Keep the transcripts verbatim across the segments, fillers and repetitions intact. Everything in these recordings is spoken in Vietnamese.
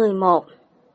mười một.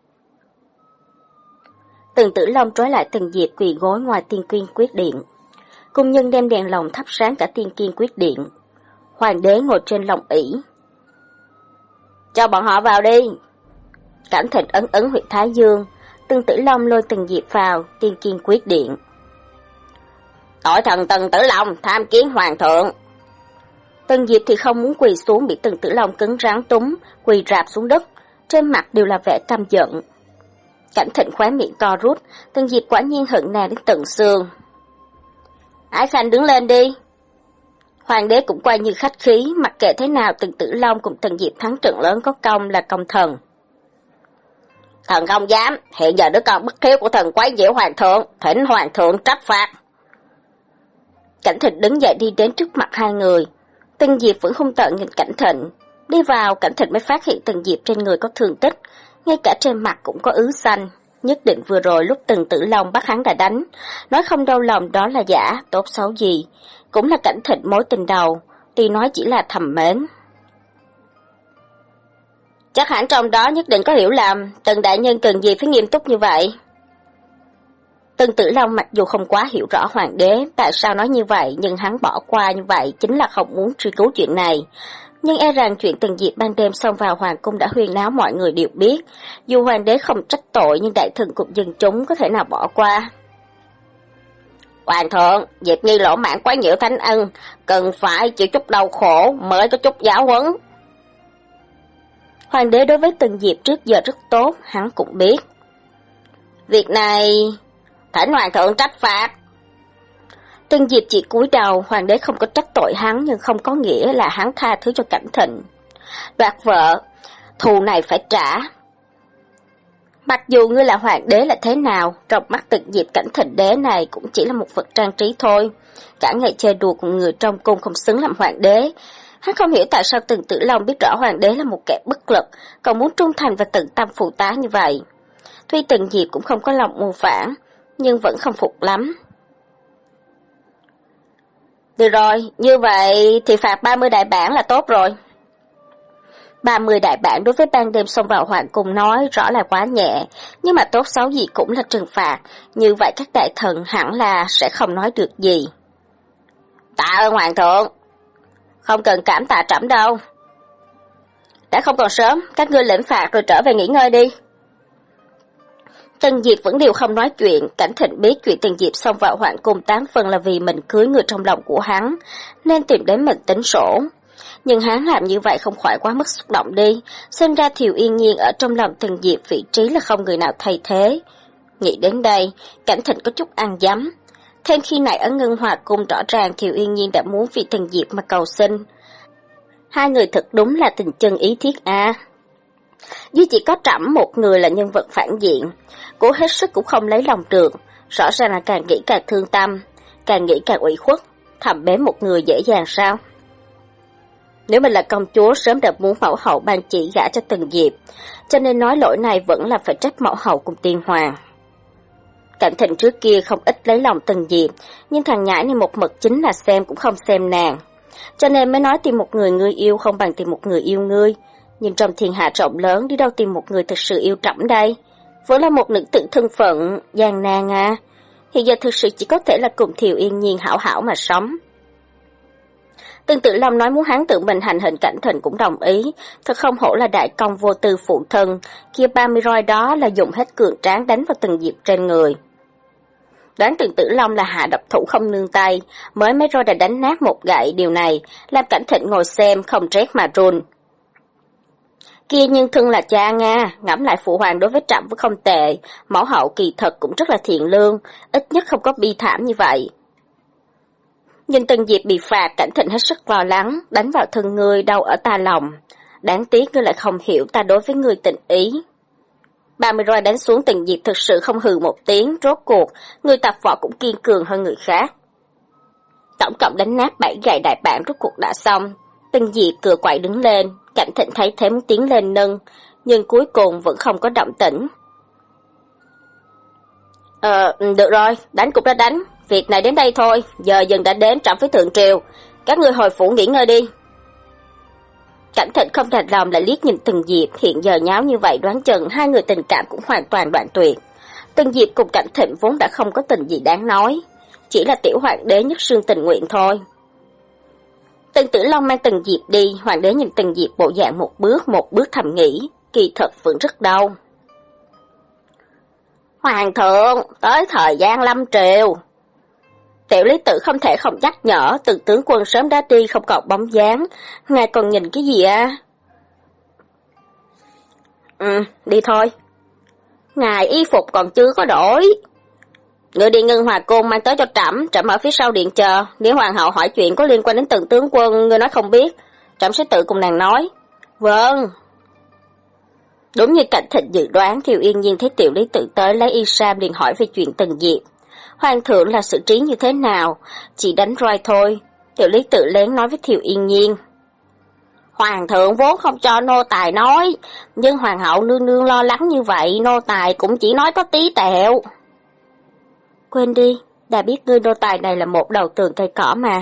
Tần Tử Long trói lại Tần Diệp quỳ gối ngoài Tiên Kiên Quyết Điện. Cung nhân đem đèn lồng thắp sáng cả Tiên Kiên Quyết Điện. Hoàng đế ngồi trên long ỷ. Cho bọn họ vào đi. Cảnh Thịnh ấn ấn huyệt thái dương. Tần Tử Long lôi Tần Diệp vào Tiên Kiên Quyết Điện. Tội thần Tần Tử Long tham kiến hoàng thượng. Tần Diệp thì không muốn quỳ xuống, bị Tần Tử Long cứng rắn túm, quỳ rạp xuống đất, trên mặt đều là vẻ căm giận. Cảnh Thịnh khóe miệng to rút, Tần Diệp quả nhiên hận nàng đến tận xương. Ái Khanh đứng lên đi. Hoàng đế cũng quay như khách khí, mặc kệ thế nào Tần Tử Long cùng Tần Diệp thắng trận lớn có công là công thần. Thần không dám, hiện giờ đứa con bất hiếu của thần quấy nhiễu hoàng thượng, thỉnh hoàng thượng trách phạt. Cảnh Thịnh đứng dậy đi đến trước mặt hai người. Tần Diệp vẫn hung tợn nhìn Cảnh Thịnh. Đi vào, Cảnh Thịnh mới phát hiện Tần Diệp trên người có thương tích, ngay cả trên mặt cũng có ứ xanh. Nhất định vừa rồi lúc Tần Tử Long bắt hắn đã đánh, nói không đau lòng đó là giả, tốt xấu gì. Cũng là Cảnh Thịnh mối tình đầu, tuy nói chỉ là thầm mến. Chắc hẳn trong đó nhất định có hiểu lầm, Tần đại nhân cần gì phải nghiêm túc như vậy. Tần Tử Long mặc dù không quá hiểu rõ hoàng đế tại sao nói như vậy, nhưng hắn bỏ qua như vậy chính là không muốn truy cứu chuyện này. Nhưng e rằng chuyện Tần Diệp ban đêm xông vào hoàng cung đã huyên náo mọi người đều biết. Dù hoàng đế không trách tội nhưng đại thần cùng dân chúng có thể nào bỏ qua. Hoàng thượng, Diệp Nhi lỗ mãn quấy nhiễu thánh ân, cần phải chịu chút đau khổ mới có chút giáo huấn. Hoàng đế đối với Tần Diệp trước giờ rất tốt, hắn cũng biết. Việc này thỉnh hoàng thượng trách phạt. Tần Diệp chỉ cúi đầu, hoàng đế không có trách tội hắn nhưng không có nghĩa là hắn tha thứ cho Cảnh Thịnh. Đoạt vợ, thù này phải trả. Mặc dù ngươi là hoàng đế là thế nào, trong mắt Tần Diệp Cảnh Thịnh đế này cũng chỉ là một vật trang trí thôi. Cả ngày chơi đùa cùng người trong cung không xứng làm hoàng đế. Hắn không hiểu tại sao Tần Tử Long biết rõ hoàng đế là một kẻ bất lực, còn muốn trung thành và tận tâm phụ tá như vậy. Tuy Tần Diệp cũng không có lòng mưu phản, nhưng vẫn không phục lắm. Được rồi, như vậy thì phạt ba mươi đại bản là tốt rồi. ba mươi đại bản đối với ban đêm xông vào hoàng cung nói rõ là quá nhẹ, nhưng mà tốt xấu gì cũng là trừng phạt, như vậy các đại thần hẳn là sẽ không nói được gì. Tạ ơn hoàng thượng. Không cần cảm tạ trẫm đâu. Đã không còn sớm, các ngươi lĩnh phạt rồi trở về nghỉ ngơi đi. Tần Diệp vẫn đều không nói chuyện, Cảnh Thịnh biết chuyện Tần Diệp xông vào hoàng cung tám phần là vì mình cưới người trong lòng của hắn, nên tìm đến mình tính sổ. Nhưng hắn làm như vậy không khỏi quá mức xúc động đi, xem ra Thiều Yên Nhiên ở trong lòng Tần Diệp vị trí là không người nào thay thế. Nghĩ đến đây, Cảnh Thịnh có chút ăn dấm. Thêm khi nãy ở Ngân Hòa Cung rõ ràng Thiều Yên Nhiên đã muốn vì Tần Diệp mà cầu xin. Hai người thật đúng là tình chân ý thiết a. Duy chỉ có trẫm một người là nhân vật phản diện, cố hết sức cũng không lấy lòng được, rõ ràng là càng nghĩ càng thương tâm, càng nghĩ càng ủy khuất, thầm bế một người dễ dàng sao? Nếu mình là công chúa sớm đã muốn mẫu hậu ban chỉ gả cho Tần Diệp, cho nên nói lỗi này vẫn là phải trách mẫu hậu cùng tiên hoàng. Cảnh Thịnh trước kia không ít lấy lòng Tần Diệp, nhưng thằng nhãi này một mực chính là xem cũng không xem nàng, cho nên mới nói tìm một người ngươi yêu không bằng tìm một người yêu ngươi. Nhưng trong thiên hạ rộng lớn đi đâu tìm một người thực sự yêu trẫm đây? Vẫn là một nữ tử thân phận gian nan à. Hiện giờ thực sự chỉ có thể là cùng Thiều Yên Nhiên hảo hảo mà sống. Tần Tử Long nói muốn hắn tự mình hành hình Cảnh Thịnh cũng đồng ý, thật không hổ là đại công vô tư phụ thân, kia ba mươi roi đó là dùng hết cường tráng đánh vào Tần Diệp trên người. Đoán Tần Tử Long là hạ độc thủ không nương tay, mới mấy roi đã đánh nát một gậy, điều này làm Cảnh Thịnh ngồi xem không rét mà run. Kia nhưng thân là cha Nga, ngẫm lại phụ hoàng đối với trẫm vẫn không tệ, mẫu hậu kỳ thật cũng rất là thiện lương, ít nhất không có bi thảm như vậy. Nhìn Tần Diệp bị phạt, Cảnh Thịnh hết sức lo lắng, đánh vào thân ngươi đau ở ta lòng. Đáng tiếc ngươi lại không hiểu ta đối với ngươi tình ý. ba mươi roi đánh xuống Tần Diệp thực sự không hừ một tiếng, rốt cuộc, người tập võ cũng kiên cường hơn người khác. Tổng cộng đánh nát bảy gậy đại bản rốt cuộc đã xong, Tần Diệp cửa quậy đứng lên, Cảnh Thịnh thấy thế muốn tiến lên nâng, nhưng cuối cùng vẫn không có động tĩnh. Ờ, được rồi, đánh cũng đã đánh, việc này đến đây thôi, giờ dần đã đến trẫm với thượng triều, các ngươi hồi phủ nghỉ ngơi đi. Cảnh Thịnh không đành lòng lại liếc nhìn Tần Diệp, hiện giờ nháo như vậy đoán chừng hai người tình cảm cũng hoàn toàn đoạn tuyệt. Tần Diệp cùng Cảnh Thịnh vốn đã không có tình gì đáng nói, chỉ là tiểu hoàng đế nhất xương tình nguyện thôi. Tần Tử Long mang Tần Diệp đi, hoàng đế nhìn Tần Diệp bộ dạng một bước một bước thầm nghĩ, kỳ thật vẫn rất đau. Hoàng thượng, tới thời gian lâm triều. Tiểu Lý Tự không thể không nhắc nhở, Từ tướng quân sớm đã đi không còn bóng dáng, ngài còn nhìn cái gì à? Ừ, đi thôi. Ngài y phục còn chưa có đổi. Ngươi đi Ngân Hòa Cung mang tới cho trẫm, trẫm ở phía sau điện chờ, nếu hoàng hậu hỏi chuyện có liên quan đến Tần tướng quân, ngươi nói không biết, trẫm sẽ tự cùng nàng nói. Vâng. Đúng như Cảnh Thịnh dự đoán, Thiều Yên Nhiên thấy Tiểu Lý Tự tới lấy y sam liền hỏi về chuyện Tần Diệp. Hoàng thượng là xử trí như thế nào? Chỉ đánh roi thôi. Tiểu Lý Tự lén nói với Thiều Yên Nhiên. Hoàng thượng vốn không cho nô tài nói, nhưng hoàng hậu nương nương lo lắng như vậy, nô tài cũng chỉ nói có tí tẹo. Quên đi, đã biết ngươi nô tài này là một đầu tường cây cỏ mà.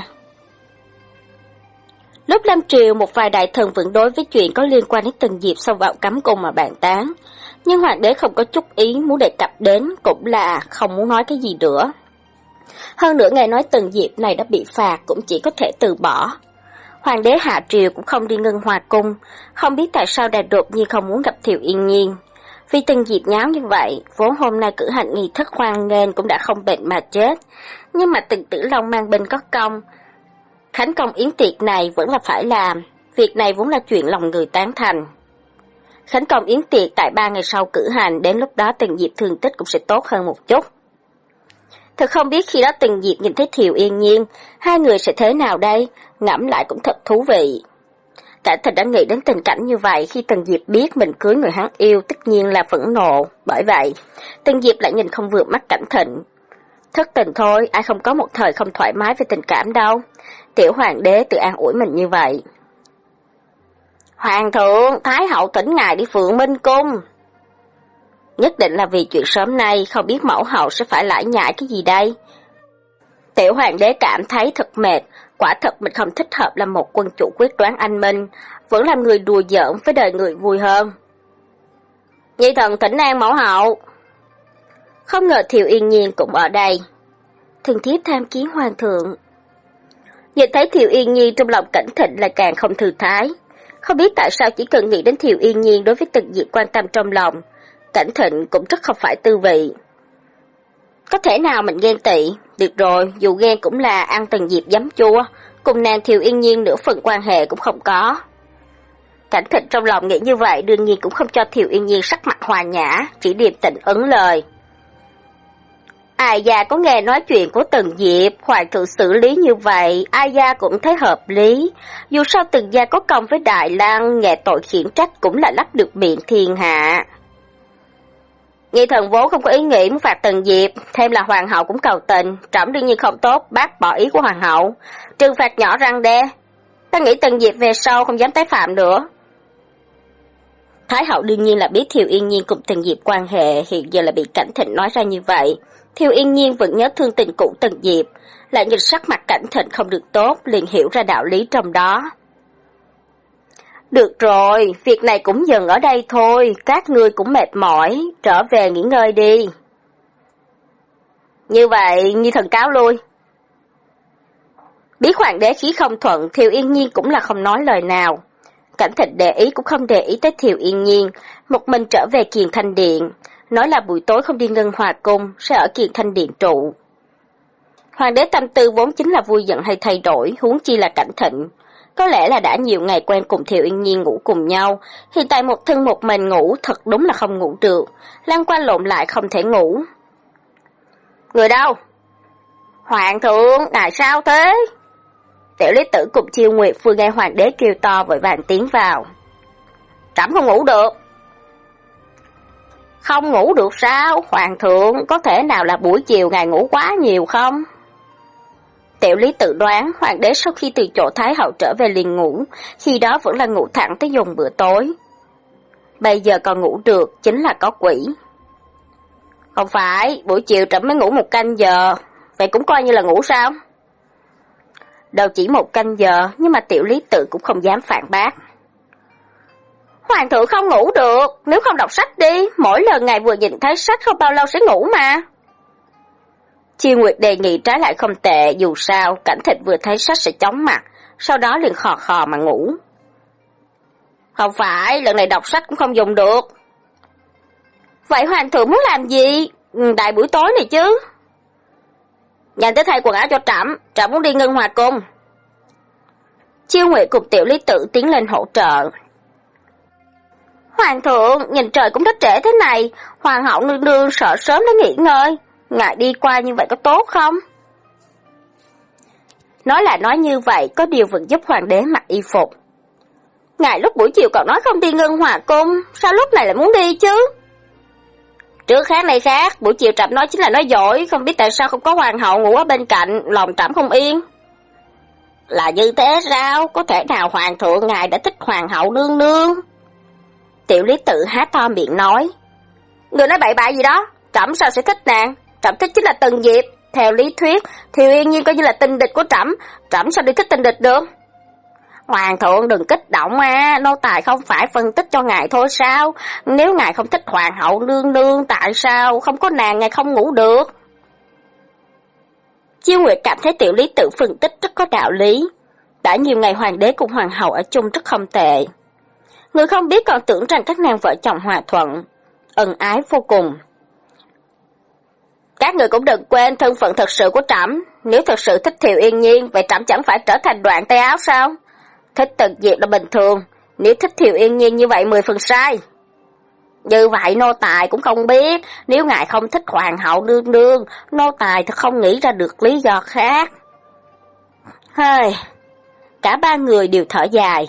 Lúc lâm triều, một vài đại thần vẫn đối với chuyện có liên quan đến Tần Diệp xông vào cấm cung mà bàn tán. Nhưng hoàng đế không có chút ý muốn đề cập đến, cũng là không muốn nói cái gì nữa. Hơn nữa nghe nói Tần Diệp này đã bị phạt cũng chỉ có thể từ bỏ. Hoàng đế hạ triều cũng không đi Ngân Hòa Cung, không biết tại sao đột đột nhiên không muốn gặp Thiều Yên Nhiên. Vì Tần Diệp nháo như vậy, vốn hôm nay cử hành nghi thức hoan nghênh cũng đã không bệnh mà chết. Nhưng mà Tần Tử Long mang binh có công, khánh công yến tiệc này vẫn là phải làm, việc này vốn là chuyện lòng người tán thành. Khánh công yến tiệc tại ba ngày sau cử hành, đến lúc đó Tần Diệp thương tích cũng sẽ tốt hơn một chút. Thật không biết khi đó Tần Diệp nhìn thấy Thiều Yên Nhiên, hai người sẽ thế nào đây, ngẫm lại cũng thật thú vị. Cảnh Thịnh đã nghĩ đến tình cảnh như vậy, khi Tần Diệp biết mình cưới người hắn yêu tất nhiên là phẫn nộ, bởi vậy Tần Diệp lại nhìn không vừa mắt Cảnh Thịnh. Thất tình thôi, ai không có một thời không thoải mái về tình cảm đâu. Tiểu hoàng đế tự an ủi mình như vậy. Hoàng thượng, Thái hậu thỉnh ngài đi Phượng Minh Cung. Nhất định là vì chuyện sớm nay, không biết mẫu hậu sẽ phải lải nhải cái gì đây. Tiểu hoàng đế cảm thấy thật mệt, quả thật mình không thích hợp làm một quân chủ quyết đoán anh minh, vẫn làm người đùa giỡn với đời người vui hơn. Nhi thần thỉnh an mẫu hậu. Không ngờ Thiều Yên Nhiên cũng ở đây. Thần thiếp tham kiến hoàng thượng. Nhìn thấy Thiều Yên Nhiên trong lòng Cảnh Thịnh lại càng không thư thái. Không biết tại sao chỉ cần nghĩ đến Thiều Yên Nhiên đối với Tần Diệp quan tâm trong lòng, Cảnh Thịnh cũng rất không phải tư vị. Có thể nào mình ghen tị? Được rồi, dù ghen cũng là ăn Tần Diệp giấm chua, cùng nàng Thiều Yên Nhiên nửa phần quan hệ cũng không có. Cảnh Thịnh trong lòng nghĩ như vậy đương nhiên cũng không cho Thiều Yên Nhiên sắc mặt hòa nhã, chỉ điềm tĩnh ấn lời. Ai gia có nghe nói chuyện của Tần Diệp, hoàng thượng xử lý như vậy, ai gia cũng thấy hợp lý. Dù sao Tần gia có công với Đại Lăng, nghe tội khiển trách cũng là lắp được miệng thiên hạ. Nhi thần vốn không có ý nghĩ muốn phạt Tần Diệp, thêm là hoàng hậu cũng cầu tình, trẫm đương nhiên không tốt bác bỏ ý của hoàng hậu, trừng phạt nhỏ răng đe. Ta nghĩ Tần Diệp về sau không dám tái phạm nữa. Thái hậu đương nhiên là biết Thiều Yên Nhiên cùng Tần Diệp quan hệ, hiện giờ là bị Cảnh Thịnh nói ra như vậy. Thiều Yên Nhiên vẫn nhớ thương tình cũ Tần Diệp, lại nhìn sắc mặt Cảnh Thịnh không được tốt, liền hiểu ra đạo lý trong đó. Được rồi, việc này cũng dừng ở đây thôi, các ngươi cũng mệt mỏi, trở về nghỉ ngơi đi. Như vậy, Nhi thần cáo lui. Biết hoàng đế khí không thuận, Thiều Yên Nhiên cũng là không nói lời nào. Cảnh Thịnh để ý cũng không để ý tới Thiều Yên Nhiên, một mình trở về Kiền Thanh Điện, nói là buổi tối không đi Ngân Hòa Cung, sẽ ở Kiền Thanh Điện trụ. Hoàng đế tâm tư vốn chính là vui giận hay thay đổi, huống chi là Cảnh Thịnh. Có lẽ là đã nhiều ngày quen cùng Thiều Yên Nhiên ngủ cùng nhau, hiện tại một thân một mình ngủ thật đúng là không ngủ được, lăn qua lộn lại không thể ngủ. Người đâu? Hoàng thượng, ngài sao thế? Tiểu Lý Tử cùng Chiêu Nguyệt vừa nghe hoàng đế kêu to vội vàng tiến vào. Trẫm không ngủ được. Không ngủ được sao? Hoàng thượng, có thể nào là buổi chiều ngài ngủ quá nhiều không? Tiểu Lý tự đoán hoàng đế sau khi từ chỗ Thái hậu trở về liền ngủ, khi đó vẫn là ngủ thẳng tới dùng bữa tối. Bây giờ còn ngủ được chính là có quỷ. Không phải, buổi chiều trẫm mới ngủ một canh giờ, vậy cũng coi như là ngủ sao? Đâu chỉ một canh giờ, nhưng mà Tiểu Lý tự cũng không dám phản bác. Hoàng thượng không ngủ được, nếu không đọc sách đi, mỗi lần ngài vừa nhìn thấy sách không bao lâu sẽ ngủ mà. Chiêu Nguyệt đề nghị trái lại không tệ, dù sao Cảnh Thịnh vừa thấy sách sẽ chóng mặt, sau đó liền khò khò mà ngủ. Không phải, lần này đọc sách cũng không dùng được. Vậy hoàng thượng muốn làm gì? Đại buổi tối này chứ. Nhanh tới thay quần áo cho trẫm, trẫm muốn đi Ngân Hòa Cung. Chiêu Nguyệt cùng Tiểu Lý Tử tiến lên hỗ trợ. Hoàng thượng, nhìn trời cũng rất trễ thế này, hoàng hậu nương nương sợ sớm đã nghỉ ngơi, ngài đi qua như vậy có tốt không? Nói là nói như vậy, có điều vẫn giúp hoàng đế mặc y phục. Ngài lúc buổi chiều còn nói không đi Ngân Hòa Cung, sao lúc này lại muốn đi chứ? Trước khác này khác, buổi chiều trẫm nói chính là nói dối, không biết tại sao không có hoàng hậu ngủ ở bên cạnh, lòng trẫm không yên. Là như thế sao? Có thể nào hoàng thượng ngài đã thích hoàng hậu nương nương? Tiểu Lý Tự há to miệng nói. Người nói bậy bạ gì đó, trẫm sao sẽ thích nàng? Trẫm thích chính là Tần Diệp. Theo lý thuyết, Thiều Yên Nhiên coi như là tình địch của trẫm, trẫm sao đi thích tình địch được? Hoàng thượng đừng kích động à, nô tài không phải phân tích cho ngài thôi sao? Nếu ngài không thích hoàng hậu nương nương, tại sao không có nàng ngài không ngủ được? Chiêu Nguyệt cảm thấy Tiểu Lý Tự phân tích rất có đạo lý. Đã nhiều ngày hoàng đế cùng hoàng hậu ở chung rất không tệ. Người không biết còn tưởng rằng các nàng vợ chồng hòa thuận, ân ái vô cùng. Các người cũng đừng quên thân phận thật sự của trẫm, nếu thật sự thích Thiều Yên Nhiên, vậy trẫm chẳng phải trở thành đoạn tay áo sao? Thích Tần Diệp là bình thường, nếu thích Thiều Yên Nhiên như vậy mười phần sai. Như vậy nô tài cũng không biết, nếu ngài không thích hoàng hậu nương nương, nô tài thật không nghĩ ra được lý do khác. Hơi, cả ba người đều thở dài.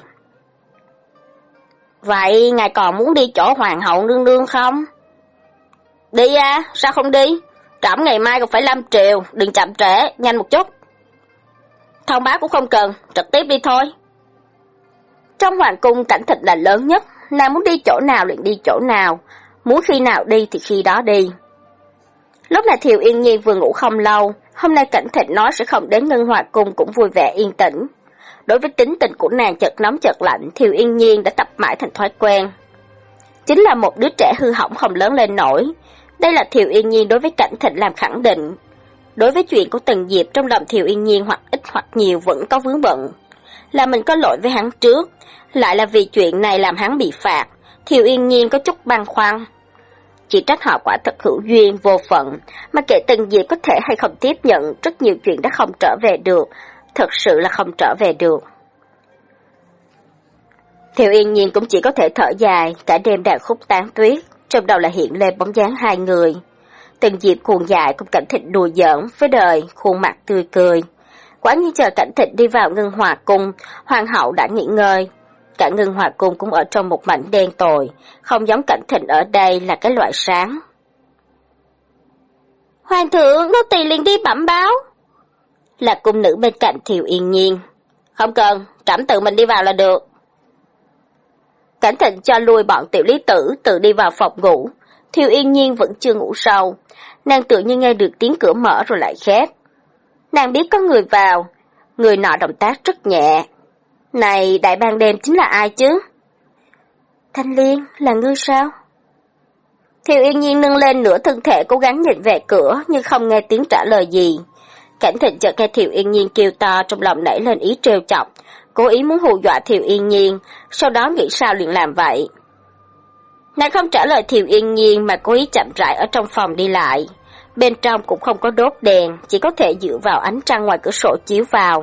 Vậy ngài còn muốn đi chỗ hoàng hậu nương nương không? Đi à, sao không đi? Trẫm ngày mai còn phải lâm triều, đừng chậm trễ, nhanh một chút. Thông báo cũng không cần, trực tiếp đi thôi. Trong hoàng cung Cảnh Thịnh là lớn nhất, nàng muốn đi chỗ nào liền đi chỗ nào, muốn khi nào đi thì khi đó đi. Lúc này Thiều Yên Nhiên vừa ngủ không lâu, hôm nay Cảnh Thịnh nói sẽ không đến Ngân Hòa Cung cũng vui vẻ yên tĩnh. Đối với tính tình của nàng chợt nóng chợt lạnh, Thiều Yên Nhiên đã tập mãi thành thói quen. Chính là một đứa trẻ hư hỏng không lớn lên nổi. Đây là Thiều Yên Nhiên đối với Cảnh Thịnh làm khẳng định. Đối với chuyện của Tần Diệp, trong lòng Thiều Yên Nhiên hoặc ít hoặc nhiều vẫn có vướng bận. Là mình có lỗi với hắn trước, lại là vì chuyện này làm hắn bị phạt, Thiều Yên Nhiên có chút băn khoăn. Chỉ trách họ quả thật hữu duyên vô phận, mà kệ Tần Diệp có thể hay không tiếp nhận, rất nhiều chuyện đã không trở về được, thật sự là không trở về được. Thiều Yên Nhiên cũng chỉ có thể thở dài, cả đêm đàn khúc tán tuyết, trong đầu là hiện lên bóng dáng hai người. Tần Diệp cuồng dại cùng Cảnh Thịnh đùa giỡn với đời, khuôn mặt tươi cười. Quả nhiên chờ Cảnh Thịnh đi vào Ngân Hòa Cung, hoàng hậu đã nghỉ ngơi. Cả Ngân Hòa Cung cũng ở trong một mảnh đen tồi, không giống Cảnh Thịnh ở đây là cái loại sáng. Hoàng thượng, nô tỳ liền đi bẩm báo. Là cung nữ bên cạnh Thiều Yên Nhiên. Không cần, trẫm tự mình đi vào là được. Cảnh Thịnh cho lui bọn Tiểu Lý Tử tự đi vào phòng ngủ. Thiều Yên Nhiên vẫn chưa ngủ sâu, nàng tự nhiên nghe được tiếng cửa mở rồi lại khép. Nàng biết có người vào, người nọ động tác rất nhẹ. Này, đại ban đêm chính là ai chứ? Thanh Liên, là ngươi sao? Thiều Yên Nhiên nâng lên nửa thân thể cố gắng nhìn về cửa nhưng không nghe tiếng trả lời gì. Cảnh Thịnh chợt nghe Thiều Yên Nhiên kêu to, trong lòng nảy lên ý trêu chọc, cố ý muốn hù dọa Thiều Yên Nhiên, sau đó nghĩ sao liền làm vậy. Nàng không trả lời Thiều Yên Nhiên mà cố ý chậm rãi ở trong phòng đi lại. Bên trong cũng không có đốt đèn, chỉ có thể dựa vào ánh trăng ngoài cửa sổ chiếu vào.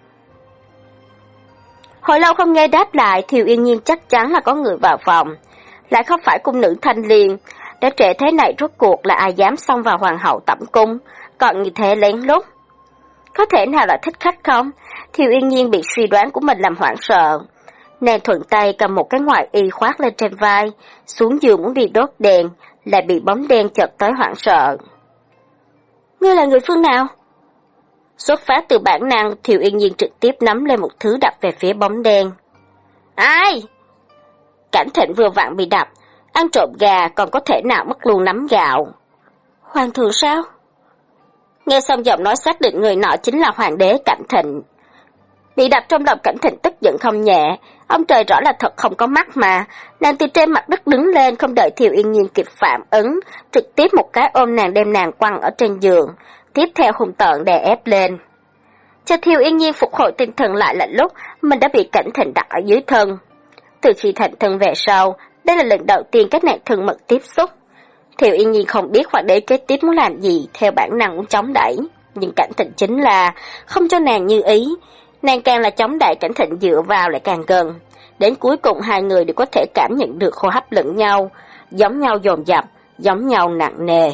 Hồi lâu không nghe đáp lại, Thiều Yên Nhiên chắc chắn là có người vào phòng. Lại không phải cung nữ Thanh Liên, đã trễ thế này rốt cuộc là ai dám xông vào hoàng hậu tẩm cung, còn như thế lén lút. Có thể nào là thích khách không? Thiều Yên Nhiên bị suy đoán của mình làm hoảng sợ. Nàng thuận tay cầm một cái ngoại y khoác lên trên vai, xuống giường muốn đi đốt đèn, lại bị bóng đen chợt tới hoảng sợ. Ngươi là người phương nào? Xuất phát từ bản năng, Thiều Yên Nhiên trực tiếp nắm lên một thứ đập về phía bóng đen. Ai? Cảnh Thịnh vừa vặn bị đập, ăn trộm gà còn có thể nào mất luôn nắm gạo. Hoàng thượng sao? Nghe xong giọng nói xác định người nọ chính là hoàng đế Cảnh Thịnh. Bị đập trong lòng Cảnh Thịnh tức giận không nhẹ, ông trời rõ là thật không có mắt mà. Nàng từ trên mặt đất đứng lên, không đợi Thiều Yên Nhiên kịp phản ứng, trực tiếp một cái ôm nàng đem nàng quăng ở trên giường, tiếp theo hung tợn đè ép lên. Cho Thiều Yên Nhiên phục hồi tinh thần lại là lúc mình đã bị Cảnh Thịnh đặt ở dưới thân. Từ khi thành thân về sau, đây là lần đầu tiên các nàng thân mật tiếp xúc. Thiều Yên Nhiên không biết Hoàng đế kế tiếp muốn làm gì, theo bản năng muốn chống đẩy, nhưng Cảnh Thịnh chính là không cho nàng như ý. Nàng càng là chống đẩy, Cảnh Thịnh dựa vào lại càng gần. Đến cuối cùng hai người đều có thể cảm nhận được hô hấp lẫn nhau, giống nhau dồn dập, giống nhau nặng nề.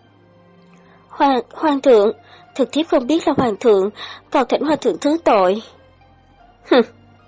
Hoàng, hoàng thượng, thực thiếp không biết là hoàng thượng, cầu thỉnh hoàng thượng thứ tội. Hừ.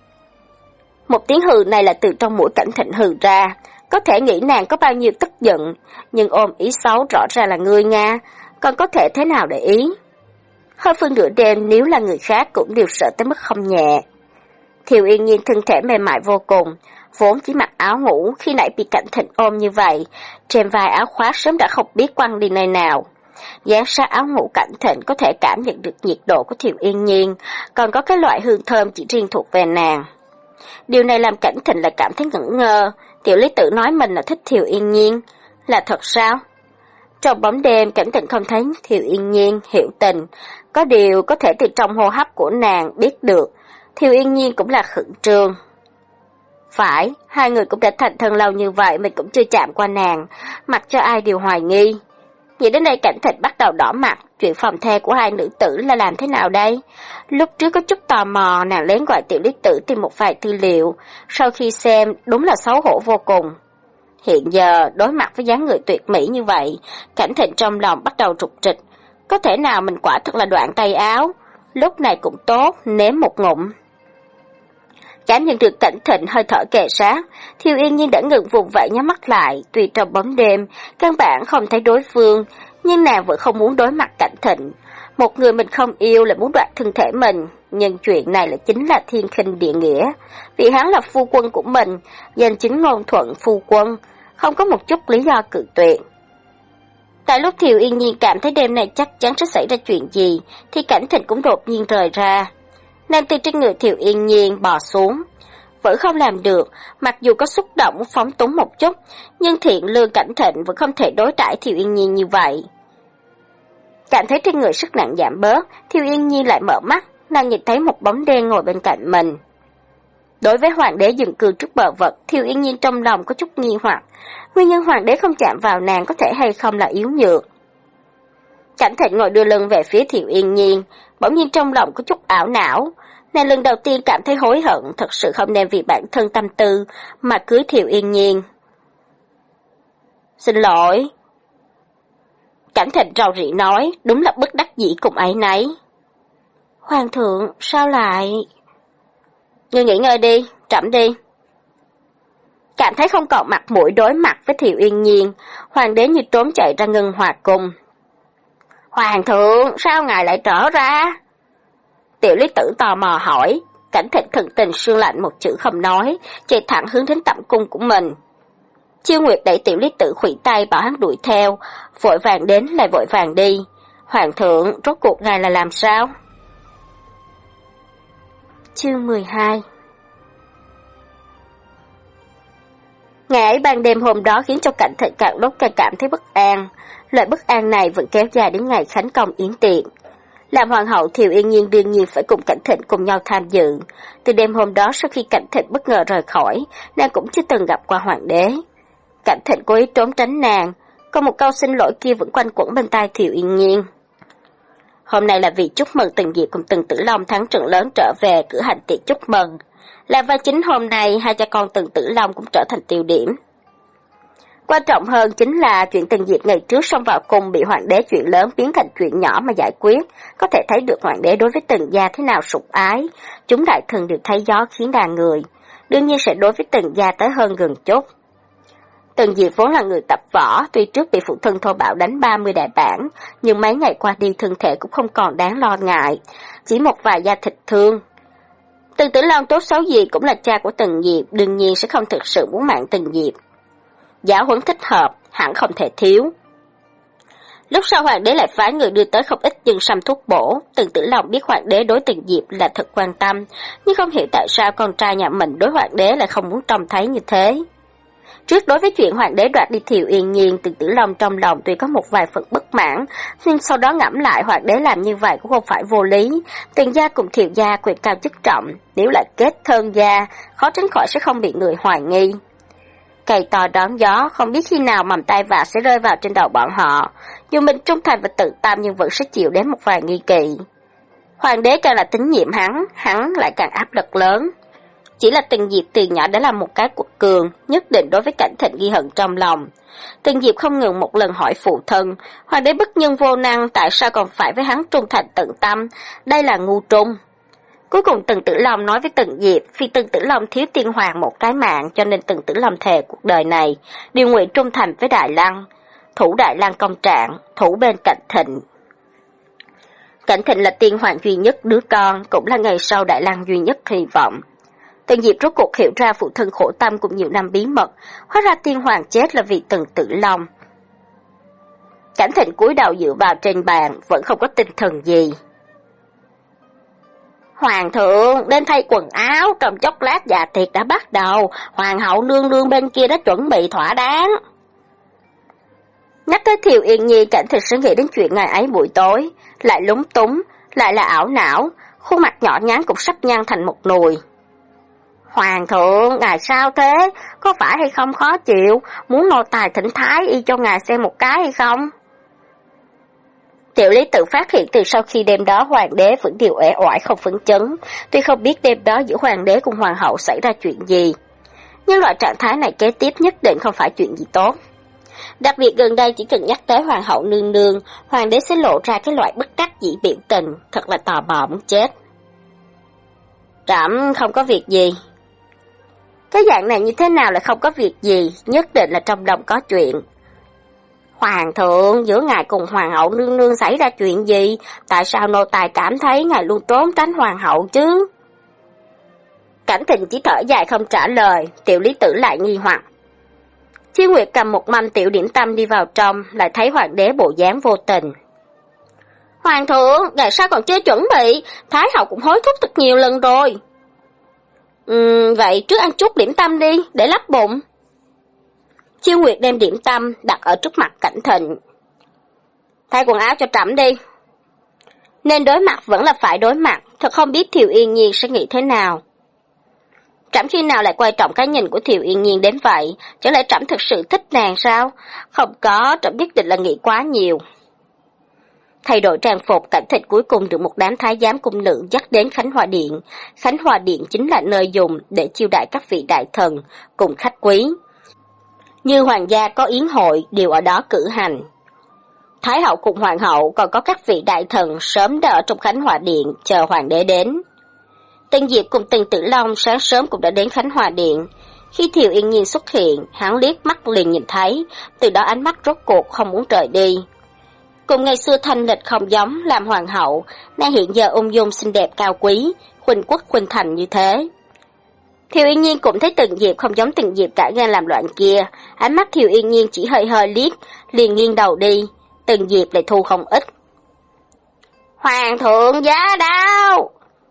Một tiếng hừ này là từ trong mũi Cảnh Thịnh hừ ra, có thể nghĩ nàng có bao nhiêu tức giận, nhưng ôm ý xấu rõ ra là ngươi Nga, còn có thể thế nào để ý. Hơn phân nửa đêm nếu là người khác cũng đều sợ tới mức không nhẹ. Thiều Yên Nhiên thân thể mềm mại vô cùng, vốn chỉ mặc áo ngủ, khi nãy bị Cảnh Thịnh ôm như vậy, trên vai áo khoác sớm đã không biết quăng đi nơi nào. Dán sát áo ngủ Cảnh Thịnh có thể cảm nhận được nhiệt độ của Thiều Yên Nhiên, còn có cái loại hương thơm chỉ riêng thuộc về nàng. Điều này làm Cảnh Thịnh lại cảm thấy ngẩn ngơ. Tiểu Lý Tử nói mình là thích Thiều Yên Nhiên, là thật sao? Trong bóng đêm, Cảnh Thịnh không thấy Thiều Yên Nhiên hiểu tình, có điều có thể từ trong hô hấp của nàng biết được, Thiều Yên Nhiên cũng là khẩn trương. Phải, hai người cũng đã thành thân lâu như vậy mình cũng chưa chạm qua nàng, mặc cho ai đều hoài nghi. Nghĩ đến đây Cảnh Thịnh bắt đầu đỏ mặt, chuyện phòng the của hai nữ tử là làm thế nào đây? Lúc trước có chút tò mò, nàng lén gọi Tiểu Lý Tử tìm một vài tư liệu, sau khi xem đúng là xấu hổ vô cùng. Hiện giờ, đối mặt với dáng người tuyệt mỹ như vậy, Cảnh Thịnh trong lòng bắt đầu trục trịch, có thể nào mình quả thật là đoạn tay áo, lúc này cũng tốt, nếm một ngụm. Cảm nhận được Cảnh Thịnh hơi thở kề sát, Thiều Yên Nhiên đã ngừng vùng vẫy nhắm mắt lại, tuy trong bóng đêm, căn bản không thấy đối phương, nhưng nàng vẫn không muốn đối mặt Cảnh Thịnh. Một người mình không yêu lại muốn đoạt thân thể mình, nhưng chuyện này là chính là thiên khinh địa nghĩa, vì hắn là phu quân của mình, danh chính ngôn thuận phu quân, không có một chút lý do cự tuyệt. Tại lúc Thiều Yên Nhiên cảm thấy đêm này chắc chắn sẽ xảy ra chuyện gì, thì Cảnh Thịnh cũng đột nhiên rời ra. Nàng từ trên người Thiều Yên Nhiên bò xuống, vẫn không làm được, mặc dù có xúc động phóng túng một chút, nhưng thiện lương Cảnh Thịnh vẫn không thể đối đãi Thiều Yên Nhiên như vậy. Cảm thấy trên người sức nặng giảm bớt, Thiều Yên Nhiên lại mở mắt, nàng nhìn thấy một bóng đen ngồi bên cạnh mình. Đối với hoàng đế dừng cư trước bờ vực, Thiều Yên Nhiên trong lòng có chút nghi hoặc, nguyên nhân hoàng đế không chạm vào nàng có thể hay không là yếu nhược. Cảnh Thịnh ngồi đưa lưng về phía Thiều Yên Nhiên, bỗng nhiên trong lòng có chút ảo não. Nàng lần đầu tiên cảm thấy hối hận, thật sự không nên vì bản thân tâm tư mà cưới Thiều Yên Nhiên. Xin lỗi. Cảnh Thịnh rầu rĩ nói, đúng là bất đắc dĩ cùng ấy nấy. Hoàng thượng, sao lại? Ngươi nghỉ ngơi đi, trẫm đi. Cảm thấy không còn mặt mũi đối mặt với Thiều Yên Nhiên, hoàng đế như trốn chạy ra ngân hòa cung. Hoàng thượng, sao ngài lại trở ra? Tiểu Lý Tử tò mò hỏi. Cảnh Thịnh thần tình sương lạnh một chữ không nói, chạy thẳng hướng đến tẩm cung của mình. Chiêu Nguyệt đẩy Tiểu Lý Tử khuỷu tay bảo hắn đuổi theo, vội vàng đến lại vội vàng đi. Hoàng thượng, rốt cuộc ngài là làm sao? Chương mười hai. Ngày ấy ban đêm hôm đó khiến cho Cảnh Thịnh càng lúc càng cảm thấy bất an. Loại bất an này vẫn kéo dài đến ngày khánh công yến tiệc. Làm hoàng hậu, Thiều Yên Nhiên đương nhiên phải cùng Cảnh Thịnh cùng nhau tham dự. Từ đêm hôm đó sau khi Cảnh Thịnh bất ngờ rời khỏi, nàng cũng chưa từng gặp qua hoàng đế. Cảnh Thịnh cố ý trốn tránh nàng, còn một câu xin lỗi kia vẫn quanh quẩn bên tai Thiều Yên Nhiên. Hôm nay là vì chúc mừng Tần Diệp cùng Tần Tử Long thắng trận lớn trở về cử hành tiệc chúc mừng. Là vai chính hôm nay hai cha con Tần Tử Long cũng trở thành tiêu điểm. Quan trọng hơn chính là chuyện Tần Diệp ngày trước xông vào cung bị hoàng đế chuyện lớn biến thành chuyện nhỏ mà giải quyết, có thể thấy được hoàng đế đối với Tần gia thế nào sủng ái, chúng đại thần đều thấy gió khiến đàn người, đương nhiên sẽ đối với Tần gia tới hơn gần chút. Tần Diệp vốn là người tập võ, tuy trước bị phụ thân thô bạo đánh ba mươi đại bản, nhưng mấy ngày qua đi thân thể cũng không còn đáng lo ngại, chỉ một vài da thịt thương. Tần Tử Long tốt xấu gì cũng là cha của Tần Diệp, đương nhiên sẽ không thực sự muốn mạng Tần Diệp. Giáo huấn thích hợp, hẳn không thể thiếu. Lúc sau hoàng đế lại phái người đưa tới không ít dân sâm thuốc bổ. Tần Tử Long biết hoàng đế đối Tần Diệp là thật quan tâm, nhưng không hiểu tại sao con trai nhà mình đối hoàng đế lại không muốn trông thấy như thế. Trước đối với chuyện hoàng đế đoạt đi Thiệu Yên Nhiên, Tần Tử Long trong lòng tuy có một vài phần bất mãn, nhưng sau đó ngẫm lại hoàng đế làm như vậy cũng không phải vô lý. Tần gia cùng Thiệu gia quyền cao chức trọng, nếu lại kết thân gia, khó tránh khỏi sẽ không bị người hoài nghi. Cây to đón gió, không biết khi nào mầm tai vạ sẽ rơi vào trên đầu bọn họ. Dù mình trung thành và tự tam nhưng vẫn sẽ chịu đến một vài nghi kỵ. Hoàng đế càng là tín nhiệm hắn, hắn lại càng áp lực lớn. Chỉ là Tần Diệp từ nhỏ đã là một cái quật cường, nhất định đối với Cảnh Thịnh ghi hận trong lòng. Tần Diệp không ngừng một lần hỏi phụ thân, hoàng đế bất nhân vô năng tại sao còn phải với hắn trung thành tận tâm, đây là ngu trung. Cuối cùng Tần Tử Long nói với Tần Diệp, vì Tần Tử Long thiếu tiên hoàng một cái mạng cho nên Tần Tử Long thề cuộc đời này, điều nguyện trung thành với Đại Lăng, thủ Đại Lăng công trạng, thủ bên Cảnh Thịnh. Cảnh Thịnh là tiên hoàng duy nhất đứa con, cũng là ngày sau Đại Lăng duy nhất hy vọng. Tần Diệp rốt cuộc hiểu ra phụ thân khổ tâm cũng nhiều năm bí mật, hóa ra tiên hoàng chết là vì Tần Tử Long. Cảnh Thịnh cúi đầu dựa vào trên bàn, vẫn không có tinh thần gì. Hoàng thượng, đến thay quần áo, trong chốc lát dạ tiệc đã bắt đầu, hoàng hậu nương nương bên kia đã chuẩn bị thỏa đáng. Nhắc tới Thiệu Yên Nhi, Cảnh Thịnh sẽ nghĩ đến chuyện ngày ấy buổi tối, lại lúng túng, lại là ảo não, khuôn mặt nhỏ nhắn cũng sắp nhăn thành một nùi. Hoàng thượng, ngài sao thế? Có phải hay không khó chịu? Muốn nô tài thỉnh thái y cho ngài xem một cái hay không? Tiểu Lý tự phát hiện từ sau khi đêm đó hoàng đế vẫn đều uể oải không phấn chấn, tuy không biết đêm đó giữa hoàng đế cùng hoàng hậu xảy ra chuyện gì. Nhưng loại trạng thái này kế tiếp nhất định không phải chuyện gì tốt. Đặc biệt gần đây chỉ cần nhắc tới hoàng hậu nương nương, hoàng đế sẽ lộ ra cái loại bất đắc dĩ biểu tình, thật là tò mò muốn chết. Trẫm không có việc gì. Cái dạng này như thế nào lại không có việc gì, nhất định là trong lòng có chuyện. Hoàng thượng, giữa ngài cùng hoàng hậu nương nương xảy ra chuyện gì? Tại sao nô tài cảm thấy ngài luôn trốn tránh hoàng hậu chứ? Cảnh Thịnh chỉ thở dài không trả lời, Tiểu Lý Tử lại nghi hoặc. Chi Nguyệt cầm một mâm tiểu điểm tâm đi vào trong, lại thấy hoàng đế bộ dáng vô tình. Hoàng thượng, ngài sao còn chưa chuẩn bị? Thái hậu cũng hối thúc thật nhiều lần rồi. Ừm, vậy trước ăn chút điểm tâm đi, để lấp bụng. Chiêu Nguyệt đem điểm tâm đặt ở trước mặt Cảnh Thịnh. Thay quần áo cho trẫm đi. Nên đối mặt vẫn là phải đối mặt, thật không biết Thiệu Yên Nhiên sẽ nghĩ thế nào. Trẫm khi nào lại quan trọng cái nhìn của Thiệu Yên Nhiên đến vậy, chẳng lẽ trẫm thực sự thích nàng sao? Không có, trẫm nhất định là nghĩ quá nhiều. Thay đổi trang phục, Cảnh Thịnh cuối cùng được một đám thái giám cung nữ dắt đến Khánh Hoa Điện. Khánh Hoa Điện chính là nơi dùng để chiêu đãi các vị đại thần cùng khách quý. Như hoàng gia có yến hội đều ở đó cử hành. Thái hậu cùng hoàng hậu còn có các vị đại thần sớm đã ở trong Khánh Hoa Điện chờ hoàng đế đến. Tần Diệp cùng Tần Tử Long sáng sớm cũng đã đến Khánh Hoa Điện. Khi Thiệu Yên Nhiên xuất hiện, hắn liếc mắt liền nhìn thấy, từ đó ánh mắt rốt cuộc không muốn rời đi. Cùng ngày xưa thanh lịch không giống, làm hoàng hậu, nay hiện giờ ung dung xinh đẹp cao quý, khuynh quốc khuynh thành như thế. Thiệu Yên Nhiên cũng thấy Tần Diệp không giống Tần Diệp cả gan làm loạn kia, ánh mắt Thiệu Yên Nhiên chỉ hơi hơi liếc, liền nghiêng đầu đi, Tần Diệp lại thu không ít. Hoàng thượng giá đao!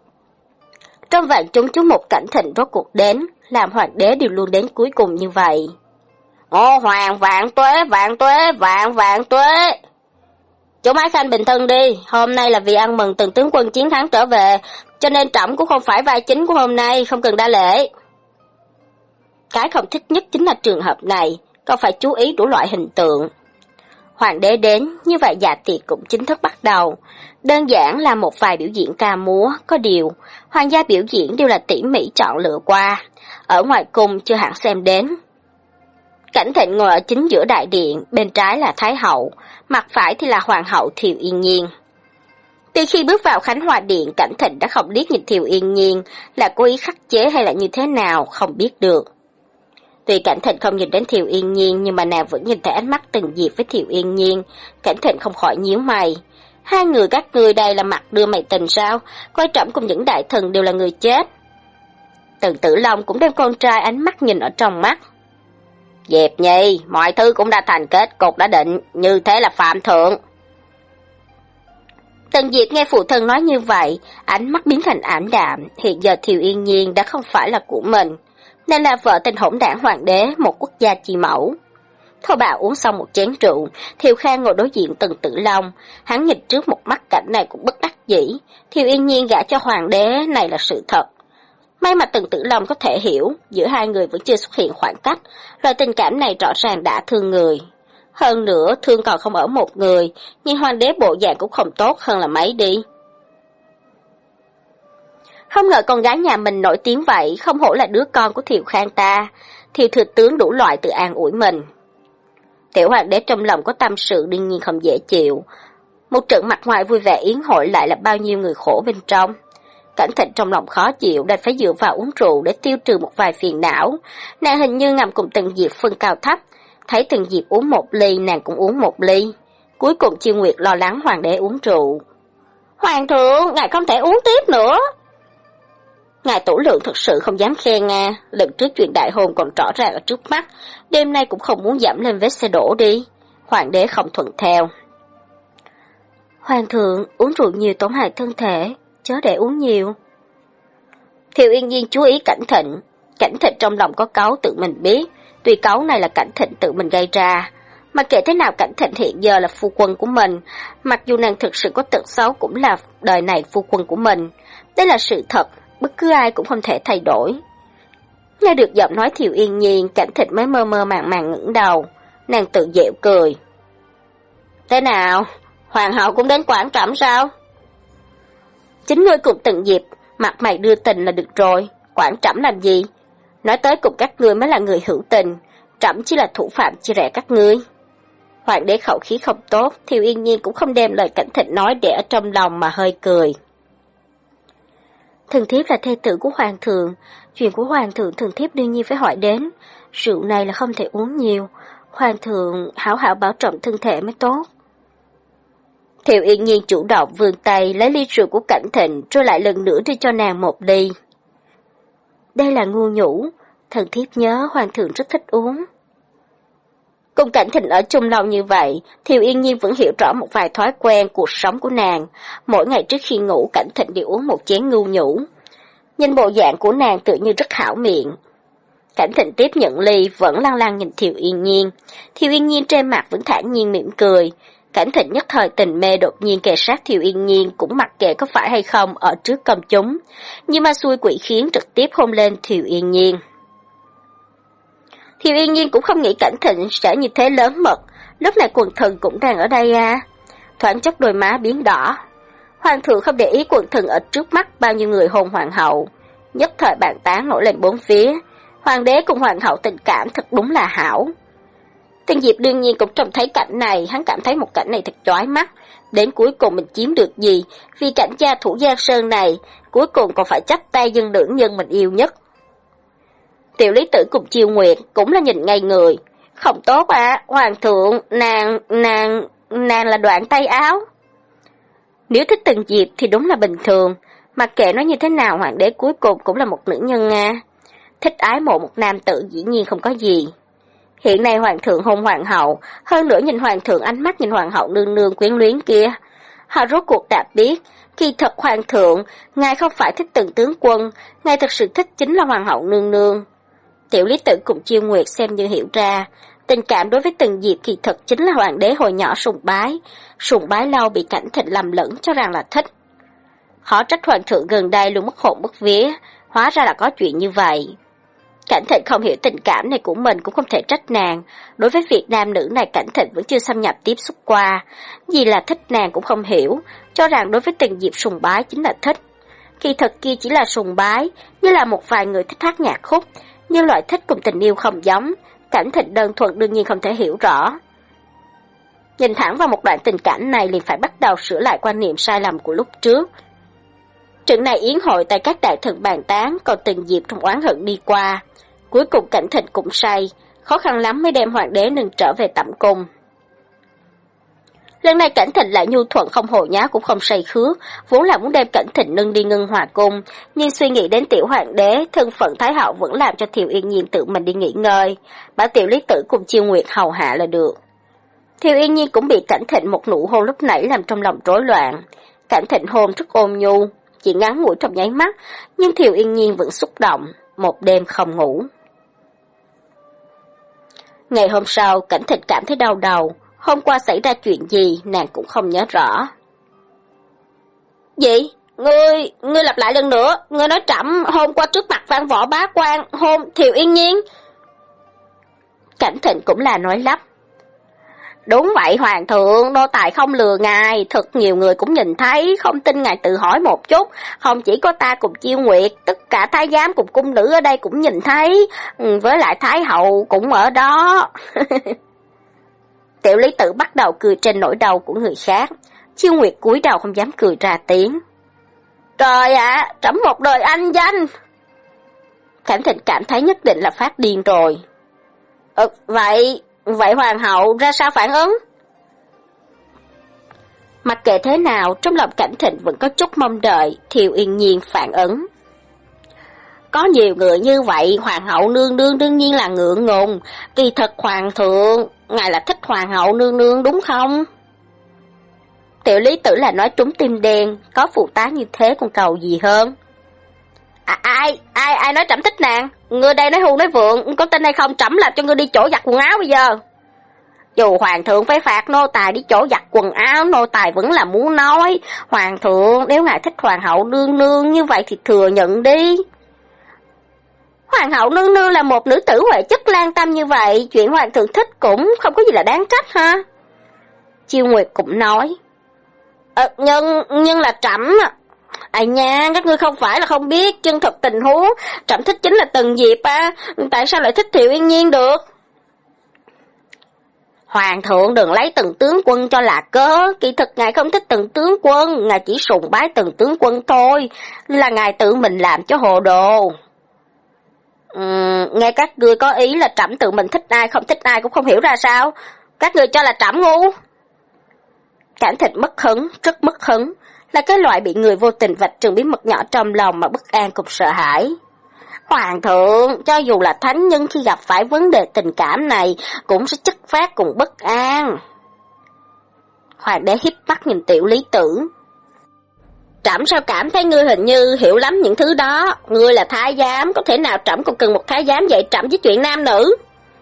Trong vạn chúng chú một Cảnh Thịnh rốt cuộc đến, làm hoàng đế đều luôn đến cuối cùng như vậy. Ô hoàng vạn tuế, vạn tuế, vạn vạn tuế! Chúng ái khanh bình thân đi, hôm nay là vì ăn mừng Tần tướng quân chiến thắng trở về, cho nên trẫm cũng không phải vai chính của hôm nay, không cần đa lễ. Cái không thích nhất chính là trường hợp này, còn phải chú ý đủ loại hình tượng. Hoàng đế đến, như vậy dạ tiệc cũng chính thức bắt đầu. Đơn giản là một vài biểu diễn ca múa, có điều, hoàng gia biểu diễn đều là tỉ mỉ chọn lựa qua, ở ngoài cung chưa hẳn xem đến. Cảnh Thịnh ngồi ở chính giữa đại điện, bên trái là Thái hậu, mặt phải thì là Hoàng hậu Thiệu Yên Nhiên. Từ khi bước vào Khánh Hoa Điện, Cảnh Thịnh đã không liếc nhìn Thiệu Yên Nhiên, là cố ý khắc chế hay là như thế nào, không biết được. Tuy Cảnh Thịnh không nhìn đến Thiệu Yên Nhiên, nhưng mà nàng vẫn nhìn thấy ánh mắt Tần Diệp với Thiệu Yên Nhiên, Cảnh Thịnh không khỏi nhíu mày. Hai người các ngươi đây là mặt đưa mày tình sao, coi trẫm cùng những đại thần đều là người chết. Tần Tử Long cũng đem con trai ánh mắt nhìn ở trong mắt. Diệp Nhi, mọi thứ cũng đã thành kết cục đã định, như thế là phạm thượng. Tần Diệp nghe phụ thân nói như vậy, ánh mắt biến thành ảm đạm, hiện giờ Thiều Yên Nhiên đã không phải là của mình, nên là vợ tên hỗn đảng hoàng đế một quốc gia chi mẫu. Thôi bà uống xong một chén rượu, Thiều Khang ngồi đối diện Tần Tử Long, hắn nhìn trước một mắt cảnh này cũng bất đắc dĩ, Thiều Yên Nhiên gả cho hoàng đế này là sự thật. May mà Tần Tử Long có thể hiểu, giữa hai người vẫn chưa xuất hiện khoảng cách, loại tình cảm này rõ ràng đã thương người. Hơn nữa, thương còn không ở một người, nhưng hoàng đế bộ dạng cũng không tốt hơn là mấy đi. Không ngờ con gái nhà mình nổi tiếng vậy, không hổ là đứa con của Thiều Khang ta, Thiều thừa tướng đủ loại tự an ủi mình. Tiểu hoàng đế trong lòng có tâm sự đương nhiên không dễ chịu. Một trận mặt ngoài vui vẻ yến hội lại là bao nhiêu người khổ bên trong. Cảnh Thịnh trong lòng khó chịu đành phải dựa vào uống rượu để tiêu trừ một vài phiền não. Nàng hình như ngầm cùng Tần Diệp phân cao thấp, thấy Tần Diệp uống một ly nàng cũng uống một ly. Cuối cùng Chiêu Nguyệt lo lắng hoàng đế uống rượu. Hoàng thượng, ngài không thể uống tiếp nữa. Ngài Tủ Lượng thật sự không dám khen nga, lần trước chuyện đại hôn còn rõ ràng ở trước mắt, đêm nay cũng không muốn giảm lên vết xe đổ đi. Hoàng đế không thuận theo. Hoàng thượng, uống rượu nhiều tổn hại thân thể, chớ để uống nhiều. Thiều Yên Nhiên chú ý Cảnh Thịnh, Cảnh Thịnh trong lòng có cáu tự mình biết, tuy cáu này là Cảnh Thịnh tự mình gây ra, mà kể thế nào Cảnh Thịnh hiện giờ là phu quân của mình, mặc dù nàng thực sự có tật xấu cũng là đời này phu quân của mình, đây là sự thật, bất cứ ai cũng không thể thay đổi. Nghe được giọng nói Thiều Yên Nhiên, Cảnh Thịnh mới mơ mơ màng màng ngẩng đầu, nàng tự dẻo cười. Thế nào, hoàng hậu cũng đến quản trẫm sao? Chính ngươi cùng Tần Diệp, mặt mày đưa tình là được rồi, quản trẫm làm gì? Nói tới cùng các ngươi mới là người hữu tình, trẫm chỉ là thủ phạm chia rẽ các ngươi. Hoàng đế khẩu khí không tốt, Thiều Yên Nhiên cũng không đem lời Cảnh Thịnh nói để ở trong lòng mà hơi cười. Thần thiếp là thê tử của hoàng thượng, chuyện của hoàng thượng thần thiếp đương nhiên phải hỏi đến, rượu này là không thể uống nhiều, hoàng thượng hảo hảo bảo trọng thân thể mới tốt. Thiều Yên Nhiên chủ động vươn tay lấy ly rượu của Cảnh Thịnh rồi lại lần nữa đưa cho nàng một ly. Đây là ngu nhũ, thần thiếp nhớ hoàng thượng rất thích uống. Cùng Cảnh Thịnh ở chung lâu như vậy, Thiều Yên Nhiên vẫn hiểu rõ một vài thói quen cuộc sống của nàng. Mỗi ngày trước khi ngủ, Cảnh Thịnh đều uống một chén ngu nhũ. Nhìn bộ dạng của nàng tự như rất hảo miệng. Cảnh Thịnh tiếp nhận ly, vẫn lăng lăng nhìn Thiều Yên Nhiên. Thiều Yên Nhiên trên mặt vẫn thản nhiên mỉm cười. Cảnh Thịnh nhất thời tình mê đột nhiên kề sát Thiều Yên Nhiên cũng mặc kệ có phải hay không ở trước công chúng. Nhưng mà xui quỷ khiến trực tiếp hôn lên Thiều Yên Nhiên. Thiều Yên Nhiên cũng không nghĩ Cảnh Thịnh sẽ như thế lớn mật, lúc này quần thần cũng đang ở đây à. Thoáng chốc đôi má biến đỏ. Hoàng thượng không để ý quần thần ở trước mắt bao nhiêu người hôn hoàng hậu. Nhất thời bàn tán nổi lên bốn phía. Hoàng đế cùng hoàng hậu tình cảm thật đúng là hảo. Tần Diệp đương nhiên cũng trông thấy cảnh này, hắn cảm thấy một cảnh này thật chói mắt. Đến cuối cùng mình chiếm được gì, vì cảnh gia thủ Giang Sơn này, cuối cùng còn phải chấp tay dân lưỡng nhân mình yêu nhất. Tiểu Lý Tử cùng Chiêu Nguyệt cũng là nhìn ngay người. Không tốt à, hoàng thượng, nàng, nàng, nàng là đoạn tay áo. Nếu thích Tần Diệp thì đúng là bình thường, mặc kệ nó như thế nào hoàng đế cuối cùng cũng là một nữ nhân Nga. Thích ái mộ một nam tử dĩ nhiên không có gì. Hiện nay hoàng thượng hôn hoàng hậu, hơn nữa nhìn hoàng thượng ánh mắt nhìn hoàng hậu nương nương quyến luyến kia. Họ rốt cuộc đã biết, kỳ thật hoàng thượng, ngài không phải thích Tần tướng quân, ngài thật sự thích chính là hoàng hậu nương nương. Tiểu Lý Tử cùng Chiêu Nguyệt xem như hiểu ra, tình cảm đối với Tần Diệp kỳ thật chính là hoàng đế hồi nhỏ sùng bái, sùng bái lâu bị Cảnh Thịnh lầm lẫn cho rằng là thích. Khó trách hoàng thượng gần đây luôn mất hồn mất vía, hóa ra là có chuyện như vậy. Cảnh Thịnh không hiểu tình cảm này của mình cũng không thể trách nàng, đối với việc nam nữ này Cảnh Thịnh vẫn chưa xâm nhập tiếp xúc qua, vì là thích nàng cũng không hiểu, cho rằng đối với Tần Diệp sùng bái chính là thích. Kỳ thật kia chỉ là sùng bái, như là một vài người thích hát nhạc khúc, nhưng loại thích cùng tình yêu không giống, Cảnh Thịnh đơn thuần đương nhiên không thể hiểu rõ. Nhìn thẳng vào một đoạn tình cảm này liền phải bắt đầu sửa lại quan niệm sai lầm của lúc trước. Trận này yến hội tại các đại thần bàn tán, còn Tần Diệp trong oán hận đi qua. Cuối cùng Cảnh Thịnh cũng say, khó khăn lắm mới đem hoàng đế nâng trở về tẩm cung. Lần này Cảnh Thịnh lại nhu thuận không hồ nháo cũng không say khứa, vốn là muốn đem Cảnh Thịnh nâng đi Ngân Hòa cung, nhưng suy nghĩ đến tiểu hoàng đế, thân phận thái hậu vẫn làm cho Thiều Yên Nhiên tự mình đi nghỉ ngơi, bảo tiểu lý tử cùng Chiêu Nguyệt hầu hạ là được. Thiều Yên Nhiên cũng bị Cảnh Thịnh một nụ hôn lúc nãy làm trong lòng rối loạn. Cảnh Thịnh hôn rất ôn nhu, chỉ ngắn ngủi trong nháy mắt, nhưng Thiều Yên Nhiên vẫn xúc động, một đêm không ngủ. Ngày hôm sau, Cảnh Thịnh cảm thấy đau đầu, hôm qua xảy ra chuyện gì nàng cũng không nhớ rõ. Gì? Ngươi, ngươi lặp lại lần nữa, ngươi nói trẫm hôm qua trước mặt Văn Võ Bá Quan hôn Thiều Yên Nhiên. Cảnh Thịnh cũng là nói lắp. Đúng vậy hoàng thượng, nô tài không lừa ngài, thật nhiều người cũng nhìn thấy, không tin ngài tự hỏi một chút, không chỉ có ta cùng Chiêu Nguyệt, tất cả thái giám cùng cung nữ ở đây cũng nhìn thấy, với lại thái hậu cũng ở đó. Tiểu lý tử bắt đầu cười trên nỗi đau của người khác, Chiêu Nguyệt cúi đầu không dám cười ra tiếng. Trời ạ, à, trẫm một đời anh danh. Cảnh Thịnh cảm thấy nhất định là phát điên rồi. Ừ, vậy... Vậy hoàng hậu ra sao phản ứng? Mặc kệ thế nào, trong lòng Cảnh Thịnh vẫn có chút mong đợi Thiều Yên Nhiên phản ứng. Có nhiều người như vậy, hoàng hậu nương nương đương nhiên là ngượng ngùng. Kỳ thật hoàng thượng, ngài là thích hoàng hậu nương nương đúng không? Tiểu lý tử là nói trúng tim đen, có phụ tá như thế còn cầu gì hơn. À, ai, ai, ai nói trẫm thích nàng? Ngươi đây nói hưu nói vượng, có tin hay không trẫm làm cho ngươi đi chỗ giặt quần áo bây giờ. Dù hoàng thượng phải phạt nô tài đi chỗ giặt quần áo, nô tài vẫn là muốn nói. Hoàng thượng, nếu ngài thích hoàng hậu nương nương như vậy thì thừa nhận đi. Hoàng hậu nương nương là một nữ tử huệ chất lan tâm như vậy, chuyện hoàng thượng thích cũng không có gì là đáng trách ha. Chiêu Nguyệt cũng nói. Ờ, nhưng, nhưng là trẫm... Ai nha, các ngươi không phải là không biết chân thật tình huống, trẫm thích chính là Tần Diệp à, tại sao lại thích Thiệu Yên Nhiên được? Hoàng thượng đừng lấy Tần tướng quân cho là cớ, kỳ thực ngài không thích Tần tướng quân, ngài chỉ sùng bái Tần tướng quân thôi, là ngài tự mình làm cho hồ đồ. Uhm, nghe các ngươi có ý là trẫm tự mình thích ai không thích ai cũng không hiểu ra sao, các ngươi cho là trẫm ngu. Cảnh Thịnh mất hứng, rất mất hứng, là cái loại bị người vô tình vạch trần bí mật nhỏ trong lòng mà bất an cùng sợ hãi. Hoàng thượng, cho dù là thánh nhân khi gặp phải vấn đề tình cảm này, cũng sẽ chất phát cùng bất an. Hoàng đế híp mắt nhìn tiểu lý tử. Trẫm sao cảm thấy ngươi hình như hiểu lắm những thứ đó, ngươi là thái giám, có thể nào trẫm còn cần một thái giám dạy trẫm với chuyện nam nữ?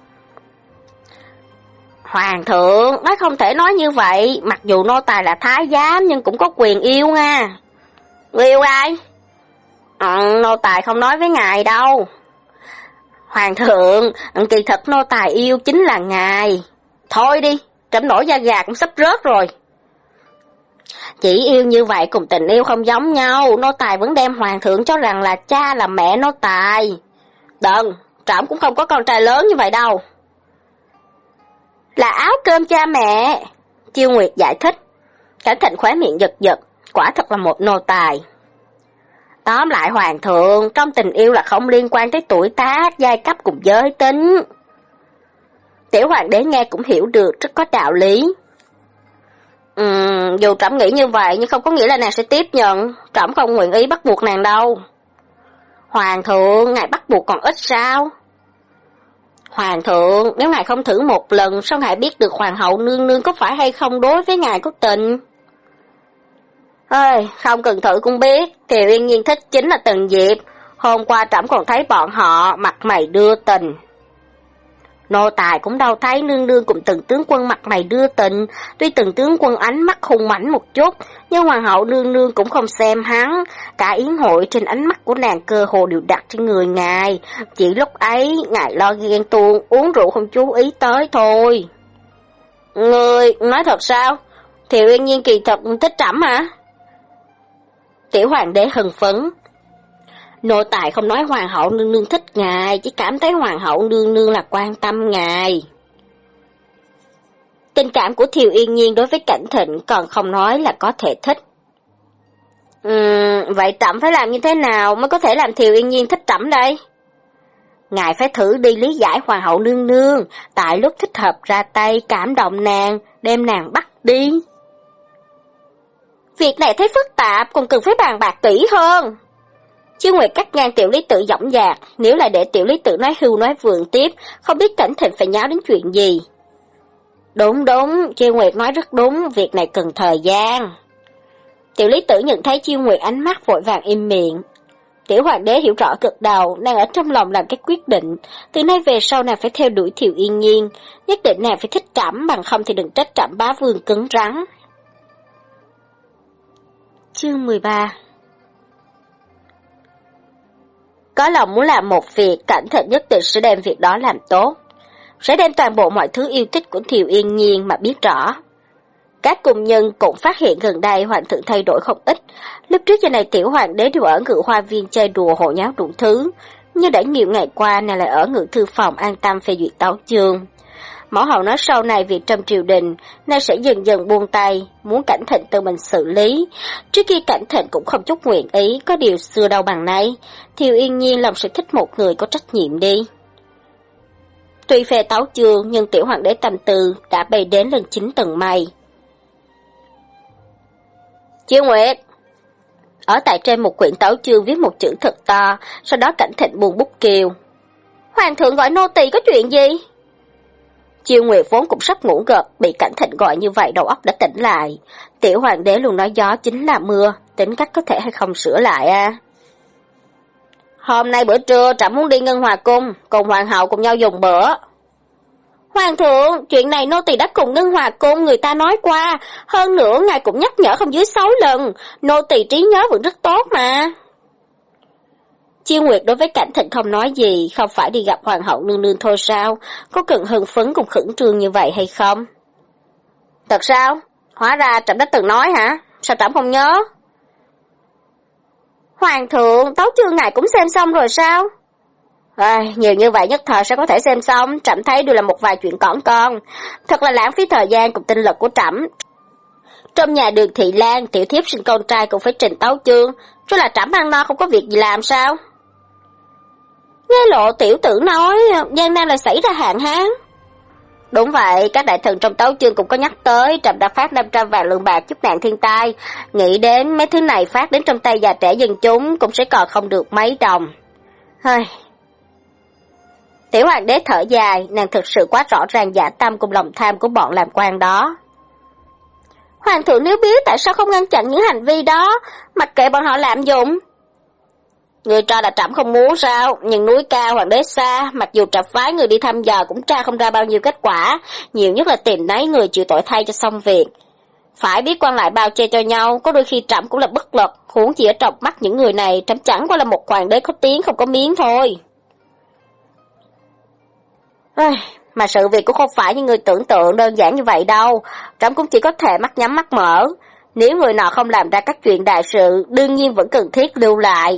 Hoàng thượng, nói không thể nói như vậy, mặc dù nô tài là thái giám nhưng cũng có quyền yêu nha. Người yêu ai? Ừ, nô tài không nói với ngài đâu. Hoàng thượng, kỳ thật nô tài yêu chính là ngài. Thôi đi, trẫm nổi da gà cũng sắp rớt rồi. Chỉ yêu như vậy cùng tình yêu không giống nhau, nô tài vẫn đem hoàng thượng cho rằng là cha là mẹ nô tài. Đừng, trẫm cũng không có con trai lớn như vậy đâu. Là áo cơm cha mẹ. Chiêu Nguyệt giải thích. Cảnh Thịnh khóe miệng giật giật, quả thật là một nô tài. Tóm lại hoàng thượng, trong tình yêu là không liên quan tới tuổi tác, giai cấp cùng giới tính. Tiểu hoàng đế nghe cũng hiểu được, rất có đạo lý. Ừm, dù trẫm nghĩ như vậy nhưng không có nghĩa là nàng sẽ tiếp nhận, trẫm không nguyện ý bắt buộc nàng đâu. Hoàng thượng, ngài bắt buộc còn ít sao? Hoàng thượng, nếu ngài không thử một lần, sao ngài biết được hoàng hậu nương nương có phải hay không đối với ngài có tình? Ơi, không cần thử cũng biết, Thiều Yên Nhiên thích chính là Tần Diệp, hôm qua trẫm còn thấy bọn họ mặt mày đưa tình. Nô tài cũng đâu thấy nương nương cùng Tần tướng quân mặt mày đưa tình, tuy Tần tướng quân ánh mắt hung mãnh một chút, nhưng hoàng hậu nương nương cũng không xem hắn, cả yến hội trên ánh mắt của nàng cơ hồ đều đặt trên người ngài, chỉ lúc ấy ngài lo ghen tuông, uống rượu không chú ý tới thôi. Ngươi nói thật sao? Thiệu Yên Nhiên kỳ thật thích trẫm hả? Tiểu hoàng đế hưng phấn. Nô tài không nói hoàng hậu nương nương thích ngài, chỉ cảm thấy hoàng hậu nương nương là quan tâm ngài. Tình cảm của Thiều Yên Nhiên đối với Cảnh Thịnh còn không nói là có thể thích. Uhm, vậy trẫm phải làm như thế nào mới có thể làm Thiều Yên Nhiên thích trẫm đây? Ngài phải thử đi lý giải hoàng hậu nương nương, tại lúc thích hợp ra tay cảm động nàng, đem nàng bắt đi. Việc này thấy phức tạp, còn cần phải bàn bạc kỹ hơn. Chiêu Nguyệt cắt ngang Tiểu Lý Tự dõng dạc, nếu lại để Tiểu Lý Tự nói hưu nói vượng tiếp, không biết Cảnh Thịnh phải nháo đến chuyện gì. Đúng đúng, Chiêu Nguyệt nói rất đúng, việc này cần thời gian. Tiểu Lý Tử nhận thấy Chiêu Nguyệt ánh mắt vội vàng im miệng. Tiểu Hoàng đế hiểu rõ cực đầu, nàng ở trong lòng làm cái quyết định, từ nay về sau nàng phải theo đuổi Thiều Yên Nhiên, nhất định nàng phải thích Trẫm, bằng không thì đừng trách Trẫm bá vương cứng rắn. Chương mười ba. Có lòng muốn làm một việc, Cảnh Thịnh nhất định sẽ đem việc đó làm tốt, sẽ đem toàn bộ mọi thứ yêu thích của Thiều Yên Nhiên mà biết rõ. Các cung nhân cũng phát hiện gần đây hoàng thượng thay đổi không ít. Lúc trước giờ này Tiểu Hoàng đế đều ở Ngự Hoa Viên chơi đùa hộ nháo đủ thứ, nhưng đã nhiều ngày qua nàng lại ở Ngự Thư Phòng an tâm phê duyệt tấu chương. Mẫu hậu nói sau này việc trong triều đình, nàng sẽ dần dần buông tay, muốn Cảnh Thịnh tự mình xử lý. Trước khi Cảnh Thịnh cũng không chút nguyện ý, có điều xưa đâu bằng nay, Thiều Yên Nhiên lòng sẽ thích một người có trách nhiệm đi. Tuy phê tấu chương, nhưng Tiểu Hoàng đế tâm tư đã bay đến lên chín tầng mây. Chiêu Nguyệt! Ở tại trên một quyển tấu chương viết một chữ thật to, sau đó Cảnh Thịnh buông bút kêu. Hoàng thượng gọi nô tỳ có chuyện gì? Chiêu Nguyệt vốn cũng sắp ngủ gật, bị Cảnh Thịnh gọi như vậy đầu óc đã tỉnh lại. Tiểu Hoàng đế luôn nói gió chính là mưa, tính cách có thể hay không sửa lại à? Hôm nay bữa trưa Trẫm muốn đi Ngân Hòa Cung, cùng Hoàng hậu cùng nhau dùng bữa. Hoàng thượng, chuyện này nô tỳ đã cùng Ngân Hòa Cung người ta nói qua, hơn nữa ngài cũng nhắc nhở không dưới sáu lần, nô tỳ trí nhớ vẫn rất tốt mà. Chiêu Nguyệt đối với Cảnh Thịnh không nói gì, không phải đi gặp Hoàng hậu nương nương thôi sao, có cần hưng phấn cùng khẩn trương như vậy hay không? Thật sao? Hóa ra Trẫm đã từng nói hả? Sao Trẫm không nhớ? Hoàng thượng, tấu chương ngài cũng xem xong rồi sao? À, nhiều như vậy nhất thời sẽ có thể xem xong, Trẫm thấy đều là một vài chuyện cỏn con, thật là lãng phí thời gian cùng tinh lực của Trẫm. Trong nhà Đường Thị Lan, tiểu thiếp sinh con trai cũng phải trình tấu chương, cho là Trẫm ăn no không có việc gì làm sao? Nghe lộ tiểu tử nói, gian nan là xảy ra hạn hán. Đúng vậy, các đại thần trong tấu chương cũng có nhắc tới, Trẫm đã phát năm trăm vạn lượng bạc giúp nạn thiên tai, nghĩ đến mấy thứ này phát đến trong tay già trẻ dân chúng cũng sẽ còn không được mấy đồng. Hơi... Tiểu Hoàng đế thở dài, nàng thực sự quá rõ ràng dạ tâm cùng lòng tham của bọn làm quan đó. Hoàng thượng nếu biết tại sao không ngăn chặn những hành vi đó, mặc kệ bọn họ lạm dụng? Người cho là Trẫm không muốn sao, nhưng núi cao hoàng đế xa, mặc dù Trẫm phái người đi thăm dò cũng tra không ra bao nhiêu kết quả, nhiều nhất là tìm nấy người chịu tội thay cho xong việc. Phải biết quan lại bao che cho nhau, có đôi khi Trẫm cũng là bất lực, huống chỉ ở trong mắt những người này, Trẫm chẳng qua là một hoàng đế có tiếng không có miếng thôi. Ai, mà sự việc cũng không phải như người tưởng tượng đơn giản như vậy đâu, Trẫm cũng chỉ có thể mắt nhắm mắt mở. Nếu người nọ không làm ra các chuyện đại sự, đương nhiên vẫn cần thiết lưu lại.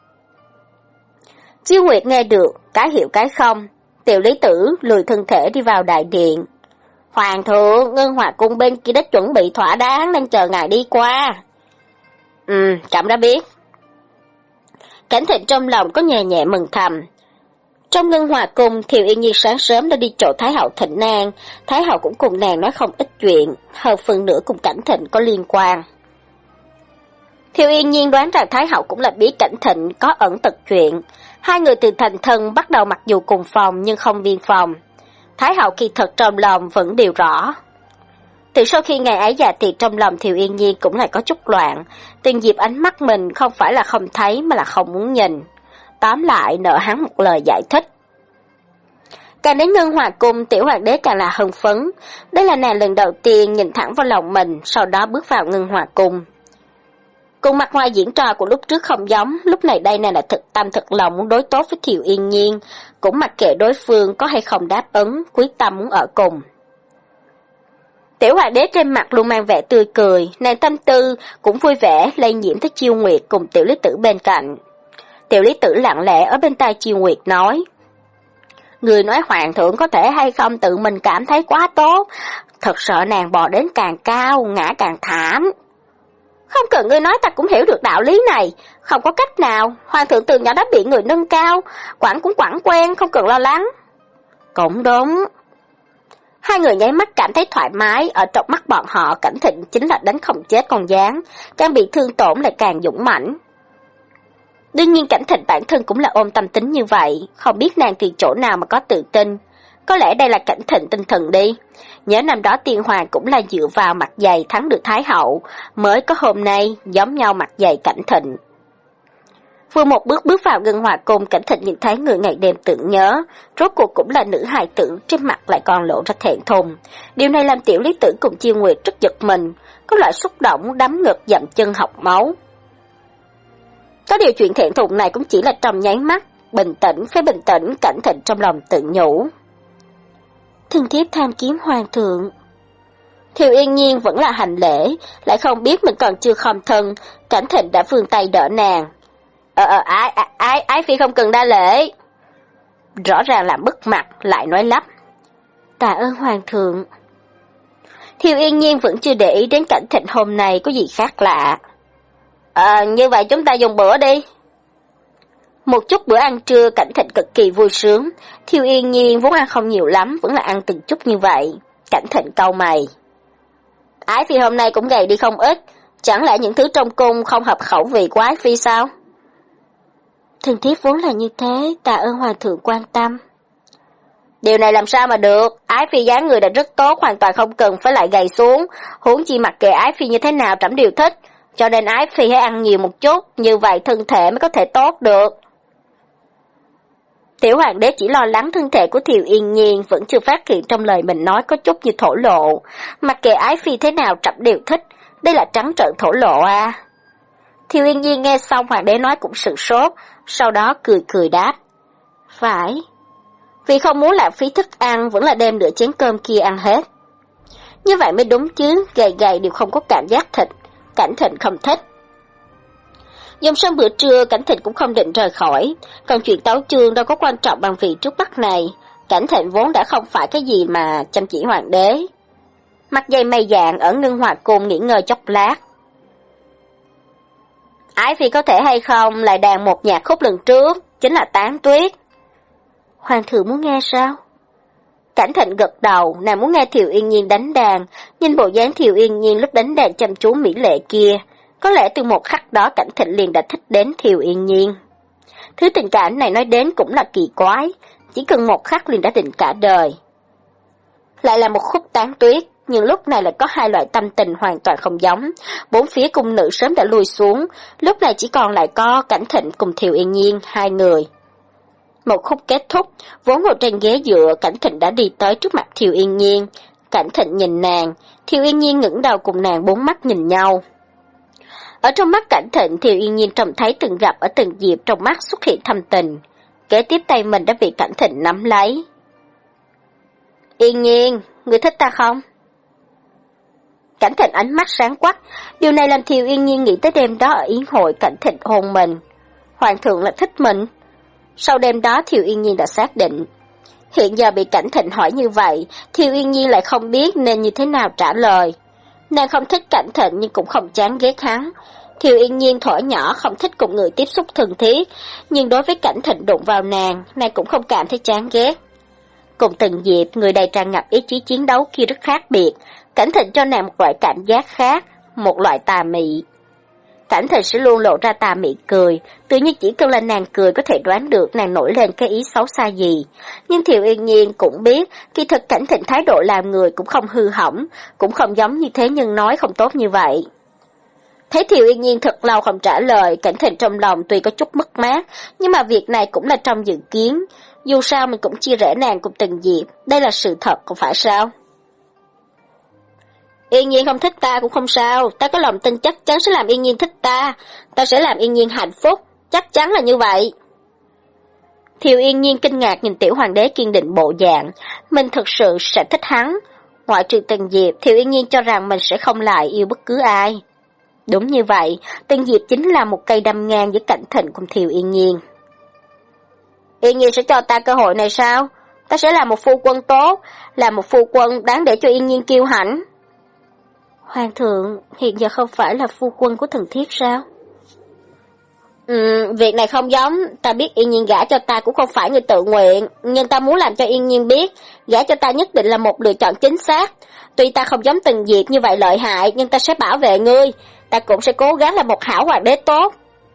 Chiêu Nguyệt nghe được, cái hiểu cái không. Tiểu Lý Tử lùi thân thể đi vào đại điện. Hoàng thượng, Ngân Hòa Cung bên kia đã chuẩn bị thỏa đáng, đang chờ ngài đi qua. Ừ, Trẫm đã biết. Cảnh Thịnh trong lòng có nhẹ nhẹ mừng thầm. Trong Ngân Hòa Cung, Thiều Yên Nhiên sáng sớm đã đi chỗ Thái hậu thịnh nàng, Thái hậu cũng cùng nàng nói không ít chuyện, hơn phần nữa cùng Cảnh Thịnh có liên quan. Thiều Yên Nhiên đoán rằng Thái hậu cũng là biết Cảnh Thịnh có ẩn tật chuyện, hai người từ thành thân bắt đầu mặc dù cùng phòng nhưng không viên phòng. Thái hậu kỳ thật trong lòng vẫn đều rõ. Từ sau khi ngày ấy già thì trong lòng Thiều Yên Nhiên cũng lại có chút loạn, từng dịp ánh mắt mình không phải là không thấy mà là không muốn nhìn. Tóm lại nợ hắn một lời giải thích. Càng đến Ngân Hòa Cung, Tiểu Hoàng đế càng là hưng phấn. Đây là nàng lần đầu tiên nhìn thẳng vào lòng mình, sau đó bước vào Ngân Hòa Cung. Cùng mặt ngoài diễn trò của lúc trước không giống, lúc này đây nàng là thực tâm thực lòng muốn đối tốt với Thiều Yên Nhiên, cũng mặc kệ đối phương có hay không đáp ứng, quyết tâm muốn ở cùng. Tiểu Hoàng đế trên mặt luôn mang vẻ tươi cười, nàng tâm tư cũng vui vẻ lây nhiễm tới Chiêu Nguyệt cùng Tiểu Lý Tử bên cạnh. Tiểu Lý Tử lặng lẽ ở bên tai Chiêu Nguyệt nói. Người nói hoàng thượng có thể hay không tự mình cảm thấy quá tốt, thật sợ nàng bò đến càng cao, ngã càng thảm. Không cần ngươi nói ta cũng hiểu được đạo lý này, không có cách nào, hoàng thượng từ nhỏ đã bị người nâng cao, quản cũng quản quen, không cần lo lắng. Cũng đúng. Hai người nháy mắt cảm thấy thoải mái, ở trong mắt bọn họ Cảnh Thịnh chính là đánh không chết con gián, càng bị thương tổn lại càng dũng mãnh. Đương nhiên Cảnh Thịnh bản thân cũng là ôm tâm tính như vậy, không biết nàng từ chỗ nào mà có tự tin. Có lẽ đây là Cảnh Thịnh tinh thần đi. Nhớ năm đó Tiên Hoàng cũng là dựa vào mặt dày thắng được Thái Hậu, mới có hôm nay giống nhau mặt dày Cảnh Thịnh. Vừa một bước bước vào Ngân Hòa Cung, Cảnh Thịnh nhìn thấy người ngày đêm tưởng nhớ, rốt cuộc cũng là nữ hài tử, trên mặt lại còn lộ ra thẹn thùng. Điều này làm Tiểu Lý Tử cùng Chiêu Nguyệt rất giật mình, có loại xúc động đấm ngực dậm chân học máu. Có điều chuyện thẹn thùng này cũng chỉ là trong nháy mắt, bình tĩnh, phải bình tĩnh, Cảnh Thịnh trong lòng tự nhủ. Thân thiếp tham kiếm hoàng thượng. Thiều Yên Nhiên vẫn là hành lễ, lại không biết mình còn chưa khom thân, Cảnh Thịnh đã vươn tay đỡ nàng. Ờ ờ, ái, ái, ái phi không cần đa lễ. Rõ ràng là mất mặt, lại nói lắp. Tạ ơn hoàng thượng. Thiều Yên Nhiên vẫn chưa để ý đến Cảnh Thịnh hôm nay có gì khác lạ. Ờ, như vậy chúng ta dùng bữa đi. Một chút bữa ăn trưa Cảnh Thịnh cực kỳ vui sướng, Thiều Yên Nhiên vốn ăn không nhiều lắm, vẫn là ăn từng chút như vậy. Cảnh Thịnh cau mày. Ái phi hôm nay cũng gầy đi không ít, chẳng lẽ những thứ trong cung không hợp khẩu vị của ái phi sao? Thần thiếp vốn là như thế, tạ ơn hoàng thượng quan tâm. Điều này làm sao mà được, ái phi dáng người đã rất tốt, hoàn toàn không cần phải lại gầy xuống, huống chi mặc kệ ái phi như thế nào trẫm đều thích, cho nên ái phi hãy ăn nhiều một chút, như vậy thân thể mới có thể tốt được. Tiểu hoàng đế chỉ lo lắng thân thể của Thiều Yên Nhiên, vẫn chưa phát hiện trong lời mình nói có chút như thổ lộ, mặc kệ ái phi thế nào trẫm đều thích, đây là trắng trợn thổ lộ à. Thiều Yên Nhiên nghe xong hoàng đế nói cũng sửng sốt, sau đó cười cười đáp. Phải, vì không muốn lãng phí thức ăn vẫn là đem nửa chén cơm kia ăn hết. Như vậy mới đúng chứ, gầy gầy đều không có cảm giác thịt, Cảnh Thịnh không thích. Dùng xong bữa trưa, Cảnh Thịnh cũng không định rời khỏi, còn chuyện tấu chương đâu có quan trọng bằng vị trước mắt này, Cảnh Thịnh vốn đã không phải cái gì mà chăm chỉ hoàng đế. Mặt dày mày dạn ở Ngân Hòa Cung nghỉ ngơi chốc lát. Ái phi có thể hay không lại đàn một nhạc khúc lần trước, chính là Tán Tuyết. Hoàng thượng muốn nghe sao? Cảnh Thịnh gật đầu, nàng muốn nghe Thiều Yên Nhiên đánh đàn, nhìn bộ dáng Thiều Yên Nhiên lúc đánh đàn chăm chú mỹ lệ kia, có lẽ từ một khắc đó Cảnh Thịnh liền đã thích đến Thiều Yên Nhiên. Thứ tình cảm này nói đến cũng là kỳ quái, chỉ cần một khắc liền đã định cả đời. Lại là một khúc Tán Tuyết, nhưng lúc này lại có hai loại tâm tình hoàn toàn không giống, bốn phía cung nữ sớm đã lui xuống, lúc này chỉ còn lại có Cảnh Thịnh cùng Thiều Yên Nhiên hai người. Một khúc kết thúc, vốn ngồi trên ghế dựa, Cảnh Thịnh đã đi tới trước mặt Thiều Yên Nhiên. Cảnh Thịnh nhìn nàng, Thiều Yên Nhiên ngẩng đầu cùng nàng bốn mắt nhìn nhau. Ở trong mắt Cảnh Thịnh, Thiều Yên Nhiên trông thấy từng gặp ở từng dịp trong mắt xuất hiện thâm tình. Kế tiếp tay mình đã bị Cảnh Thịnh nắm lấy. Yên Nhiên, ngươi thích ta không? Cảnh Thịnh ánh mắt sáng quắc, điều này làm Thiều Yên Nhiên nghĩ tới đêm đó ở yến hội Cảnh Thịnh hôn mình. Hoàng thượng là thích mình. Sau đêm đó Thiều Yên Nhiên đã xác định. Hiện giờ bị Cảnh Thịnh hỏi như vậy, Thiều Yên Nhiên lại không biết nên như thế nào trả lời. Nàng không thích Cảnh Thịnh nhưng cũng không chán ghét hắn. Thiều Yên Nhiên thuở nhỏ không thích cùng người tiếp xúc thân thiết, nhưng đối với Cảnh Thịnh đụng vào nàng, nàng cũng không cảm thấy chán ghét. Cùng từng dịp, người đầy tràn ngập ý chí chiến đấu kia rất khác biệt, Cảnh Thịnh cho nàng một loại cảm giác khác, một loại tà mị. Cảnh Thịnh sẽ luôn lộ ra tà mị cười, tự nhiên chỉ cần là nàng cười có thể đoán được nàng nổi lên cái ý xấu xa gì. Nhưng Thiều Yên Nhiên cũng biết, kỳ thực Cảnh Thịnh thái độ làm người cũng không hư hỏng, cũng không giống như thế nhưng nói không tốt như vậy. Thấy Thiều Yên Nhiên thật lâu không trả lời, Cảnh Thịnh trong lòng tuy có chút mất mát, nhưng mà việc này cũng là trong dự kiến. Dù sao mình cũng chia rẽ nàng cùng từng dịp, đây là sự thật, không phải sao? Yên Nhiên không thích ta cũng không sao, ta có lòng tin chắc chắn sẽ làm Yên Nhiên thích ta, ta sẽ làm Yên Nhiên hạnh phúc, chắc chắn là như vậy. Thiều Yên Nhiên kinh ngạc nhìn tiểu hoàng đế kiên định bộ dạng, mình thực sự sẽ thích hắn. Ngoại trừ Tần Diệp, Thiều Yên Nhiên cho rằng mình sẽ không lại yêu bất cứ ai. Đúng như vậy, Tần Diệp chính là một cây đâm ngang giữa Cảnh Thịnh cùng Thiều Yên Nhiên. Yên Nhiên sẽ cho ta cơ hội này sao? Ta sẽ là một phu quân tốt, là một phu quân đáng để cho Yên Nhiên kiêu hãnh. Hoàng thượng, hiện giờ không phải là phu quân của thần thiếp sao? Ừ, việc này không giống, ta biết Yên Nhiên gả cho ta cũng không phải người tự nguyện, nhưng ta muốn làm cho Yên Nhiên biết, gả cho ta nhất định là một lựa chọn chính xác. Tuy ta không giống Tần Diệp như vậy lợi hại, nhưng ta sẽ bảo vệ ngươi, ta cũng sẽ cố gắng là một hảo hoàng đế tốt.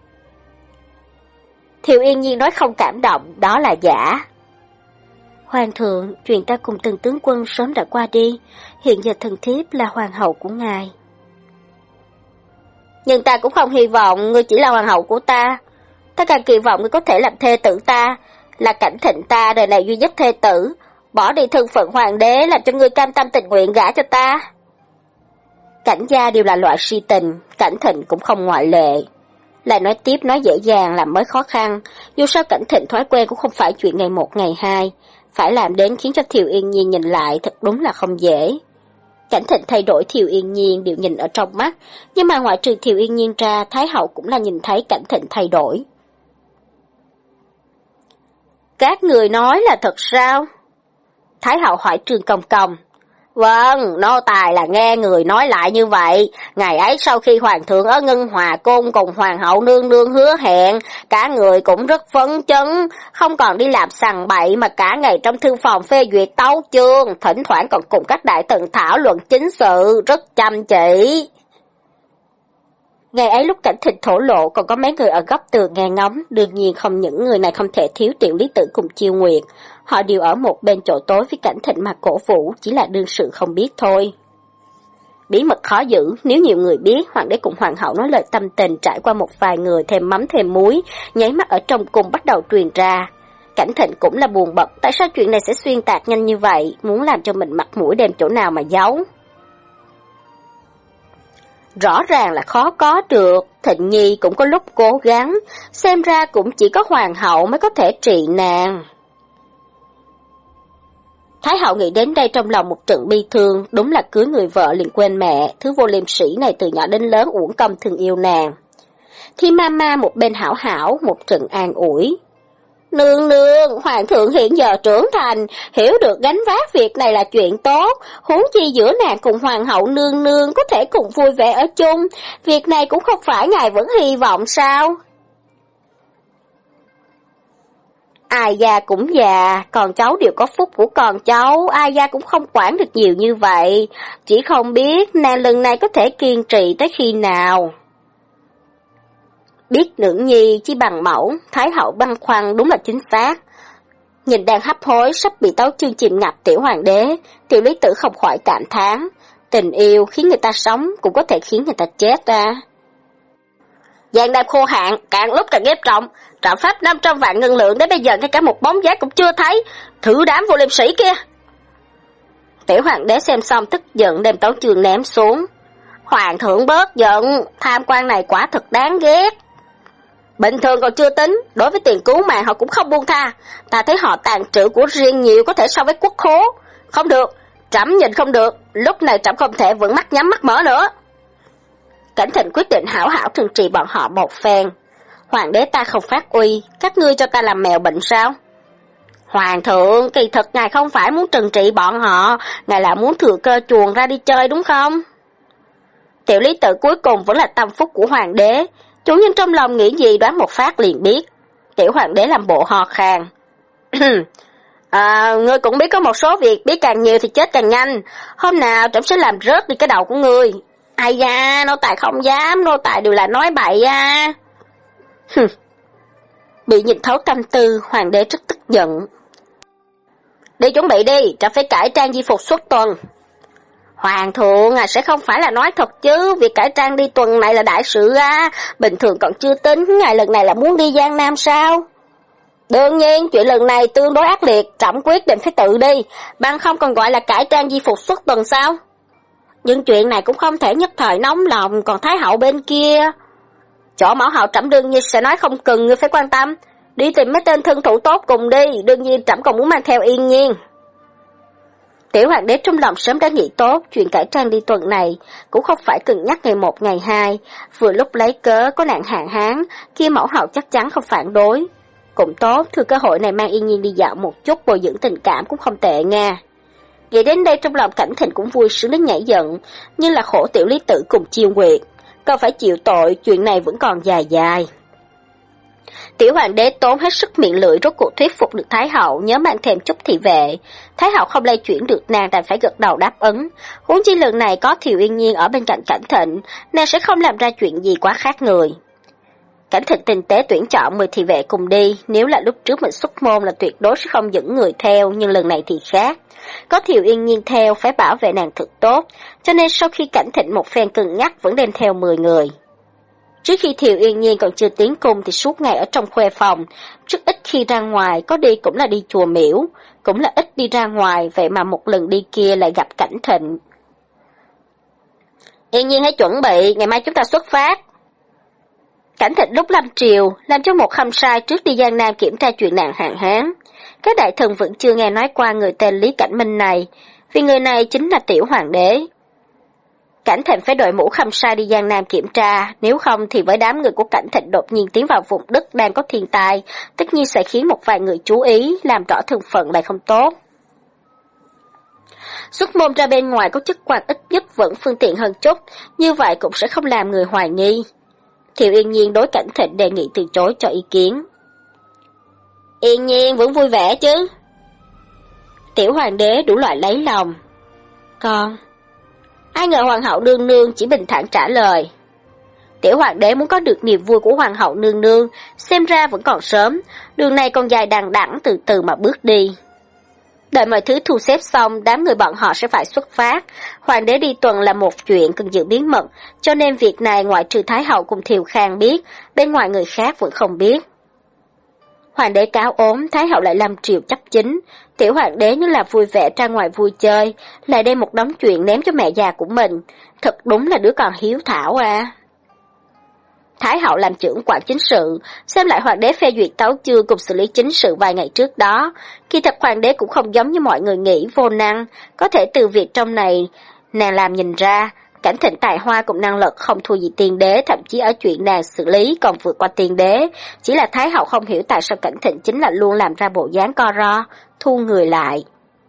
Thiệu Yên Nhiên nói không cảm động, đó là giả. Hoàng thượng, chuyện ta cùng Tần tướng quân sớm đã qua đi, hiện giờ thần thiếp là hoàng hậu của ngài. Nhưng ta cũng không hy vọng ngươi chỉ là hoàng hậu của ta. Ta càng kỳ vọng ngươi có thể làm thê tử ta, là Cảnh Thịnh ta đời này duy nhất thê tử, bỏ đi thân phận hoàng đế làm cho ngươi cam tâm tình nguyện gả cho ta. Cảnh gia đều là loại si tình, Cảnh Thịnh cũng không ngoại lệ. Lại nói tiếp nói dễ dàng làm mới khó khăn, dù sao Cảnh Thịnh thói quen cũng không phải chuyện ngày một ngày hai, phải làm đến khiến cho Thiệu Yên Nhiên nhìn lại thật đúng là không dễ. Cảnh Thịnh thay đổi Thiệu Yên Nhiên đều nhìn ở trong mắt, nhưng mà ngoại trừ Thiệu Yên Nhiên ra, Thái hậu cũng là nhìn thấy Cảnh Thịnh thay đổi. Các người nói là thật sao? Thái hậu hỏi Trương Công Công. Vâng, nô tài là nghe người nói lại như vậy. Ngày ấy sau khi hoàng thượng ở Ngân Hòa Cung cùng hoàng hậu nương nương hứa hẹn, cả người cũng rất phấn chấn, không còn đi làm sằng bậy mà cả ngày trong thư phòng phê duyệt tấu chương, thỉnh thoảng còn cùng các đại thần thảo luận chính sự, rất chăm chỉ. Ngày ấy lúc Cảnh Thịnh thổ lộ còn có mấy người ở góc tường nghe ngóng, đương nhiên không những người này không thể thiếu Tiểu Lý Tử cùng Chiêu Nguyệt. Họ đều ở một bên chỗ tối với Cảnh Thịnh mà cổ vũ, chỉ là đương sự không biết thôi. Bí mật khó giữ, nếu nhiều người biết, hoàng đế cùng hoàng hậu nói lời tâm tình trải qua một vài người thêm mắm thêm muối, nháy mắt ở trong cung bắt đầu truyền ra. Cảnh Thịnh cũng là buồn bực, tại sao chuyện này sẽ xuyên tạc nhanh như vậy, muốn làm cho mình mặt mũi đem chỗ nào mà giấu. Rõ ràng là khó có được, Thịnh Nhi cũng có lúc cố gắng, xem ra cũng chỉ có hoàng hậu mới có thể trị nàng. Thái hậu nghĩ đến đây trong lòng một trận bi thương, đúng là cưới người vợ liền quên mẹ, thứ vô liêm sĩ này từ nhỏ đến lớn uổng công thương yêu nàng. Thì mama một bên hảo hảo, một trận an ủi. Nương nương, hoàng thượng hiện giờ trưởng thành, hiểu được gánh vác việc này là chuyện tốt, huống chi giữa nàng cùng hoàng hậu nương nương có thể cùng vui vẻ ở chung, việc này cũng không phải ngài vẫn hy vọng sao? Ai gia cũng già, con cháu đều có phúc của con cháu, ai gia cũng không quản được nhiều như vậy, chỉ không biết nàng lần này có thể kiên trì tới khi nào. Biết nữ nhi chỉ bằng mẫu, Thái hậu băn khoăn đúng là chính xác. Nhìn đang hấp hối sắp bị tấu chương chìm ngập tiểu hoàng đế, Tiểu Lý Tử không khỏi cảm thán, tình yêu khiến người ta sống cũng có thể khiến người ta chết à. Giang đam khô hạn, càng lúc càng nghiêm trọng, trạm pháp năm trăm vạn ngân lượng đến bây giờ ngay cả một bóng dáng cũng chưa thấy, thử đám vô liêm sĩ kia. Tiểu hoàng đế xem xong tức giận đem tấu chương ném xuống. Hoàng thượng bớt giận, tham quan này quả thật đáng ghét. Bình thường còn chưa tính, đối với tiền cứu mạng họ cũng không buông tha, ta thấy họ tàn trữ của riêng nhiều có thể so với quốc khố. Không được, trẫm nhìn không được, lúc này trẫm không thể vẫn mắt nhắm mắt mở nữa. Cảnh Thịnh quyết định hảo hảo trừng trị bọn họ một phen. Hoàng đế ta không phát uy, các ngươi cho ta làm mèo bệnh sao? Hoàng thượng, kỳ thực ngài không phải muốn trừng trị bọn họ, ngài là muốn thừa cơ chuồn ra đi chơi đúng không? Tiểu Lý Tự cuối cùng vẫn là tâm phúc của hoàng đế, chủ nhân trong lòng nghĩ gì đoán một phát liền biết. Tiểu hoàng đế làm bộ ho khan. À, ngươi cũng biết có một số việc biết càng nhiều thì chết càng nhanh, hôm nào trẫm sẽ làm rớt đi cái đầu của ngươi. Ai da, nô tài không dám, nô tài đều là nói bậy à. Bị nhìn thấu tâm tư, hoàng đế rất tức giận. Đi chuẩn bị đi, trẫm phải cải trang di phục xuất tuần. Hoàng thượng à, sẽ không phải là nói thật chứ, việc cải trang đi tuần này là đại sự à, bình thường còn chưa tính, ngài lần này là muốn đi Giang Nam sao? Đương nhiên, chuyện lần này tương đối ác liệt, trẫm quyết định phải tự đi, bằng không còn gọi là cải trang di phục xuất tuần sao? Nhưng chuyện này cũng không thể nhất thời nóng lòng, còn Thái hậu bên kia. Chỗ mẫu hậu trẫm đương nhiên sẽ nói không cần ngươi phải quan tâm, đi tìm mấy tên thân thủ tốt cùng đi, đương nhiên trẫm còn muốn mang theo Yên Nhiên. Tiểu hoàng đế trong lòng sớm đã nghĩ tốt, chuyện cải trang đi tuần này cũng không phải cân nhắc ngày một ngày hai, vừa lúc lấy cớ có nạn hạn hán, kia mẫu hậu chắc chắn không phản đối. Cũng tốt, thừa cơ hội này mang Yên Nhiên đi dạo một chút bồi dưỡng tình cảm cũng không tệ nha. Nghĩ đến đây trong lòng Cảnh Thịnh cũng vui sướng đến nhảy giận, nhưng là khổ Tiểu Lý Tử cùng Chiêu Nguyệt, còn phải chịu tội, chuyện này vẫn còn dài dài. Tiểu hoàng đế tốn hết sức miệng lưỡi rốt cuộc thuyết phục được Thái hậu nhớ mang thêm chút thị vệ. Thái hậu không lay chuyển được nàng đành phải gật đầu đáp ứng. Huống chi lần này có Thiều Yên Nhiên ở bên cạnh Cảnh Thịnh, nàng sẽ không làm ra chuyện gì quá khác người. Cảnh Thịnh tinh tế tuyển chọn mười thị vệ cùng đi, nếu là lúc trước mình xuất môn là tuyệt đối sẽ không dẫn người theo, nhưng lần này thì khác. Có Thiều Yên Nhiên theo phải bảo vệ nàng thật tốt, cho nên sau khi Cảnh Thịnh một phen cân nhắc vẫn đem theo mười người. Trước khi Thiều Yên Nhiên còn chưa tiến cung thì suốt ngày ở trong khuê phòng, rất ít khi ra ngoài, có đi cũng là đi chùa miễu, cũng là ít đi ra ngoài, vậy mà một lần đi kia lại gặp Cảnh Thịnh. Yên Nhiên hãy chuẩn bị, ngày mai chúng ta xuất phát. Cảnh Thịnh lúc lâm triều, làm cho một khâm sai trước đi Giang Nam kiểm tra chuyện nạn hạn hán. Các đại thần vẫn chưa nghe nói qua người tên Lý Cảnh Minh này, vì người này chính là tiểu hoàng đế. Cảnh Thịnh phải đội mũ khâm sai đi Giang Nam kiểm tra, nếu không thì với đám người của Cảnh Thịnh đột nhiên tiến vào vùng đất đang có thiên tai, tất nhiên sẽ khiến một vài người chú ý, làm rõ thân phận lại không tốt. Xuất môn ra bên ngoài có chức quan ít nhất vẫn phương tiện hơn chút, như vậy cũng sẽ không làm người hoài nghi. Thiều Yên Nhiên đối Cảnh Thịnh đề nghị từ chối cho ý kiến. Yên Nhiên vẫn vui vẻ chứ? Tiểu hoàng đế đủ loại lấy lòng. Con. Ai ngờ hoàng hậu nương nương chỉ bình thản trả lời. Tiểu hoàng đế muốn có được niềm vui của hoàng hậu nương nương, xem ra vẫn còn sớm, đường này còn dài đằng đẵng, từ từ mà bước đi. Đợi mọi thứ thu xếp xong, đám người bọn họ sẽ phải xuất phát. Hoàng đế đi tuần là một chuyện cần giữ bí mật, cho nên việc này ngoại trừ Thái hậu cùng Thiều Khang biết, bên ngoài người khác vẫn không biết. Hoàng đế cáo ốm, Thái hậu lại lâm triều chấp chính. Tiểu hoàng đế như là vui vẻ ra ngoài vui chơi, lại đem một đống chuyện ném cho mẹ già của mình. Thật đúng là đứa con hiếu thảo à. Thái hậu làm trưởng quản chính sự, xem lại hoàng đế phê duyệt tấu chương cùng xử lý chính sự vài ngày trước đó. Kỳ thật hoàng đế cũng không giống như mọi người nghĩ vô năng, có thể từ việc trong này nàng làm nhìn ra. Cảnh Thịnh tài hoa cùng năng lực không thua gì tiên đế, thậm chí ở chuyện nàng xử lý còn vượt qua tiên đế. Chỉ là Thái hậu không hiểu tại sao Cảnh Thịnh chính là luôn làm ra bộ dáng co ro, thu người lại.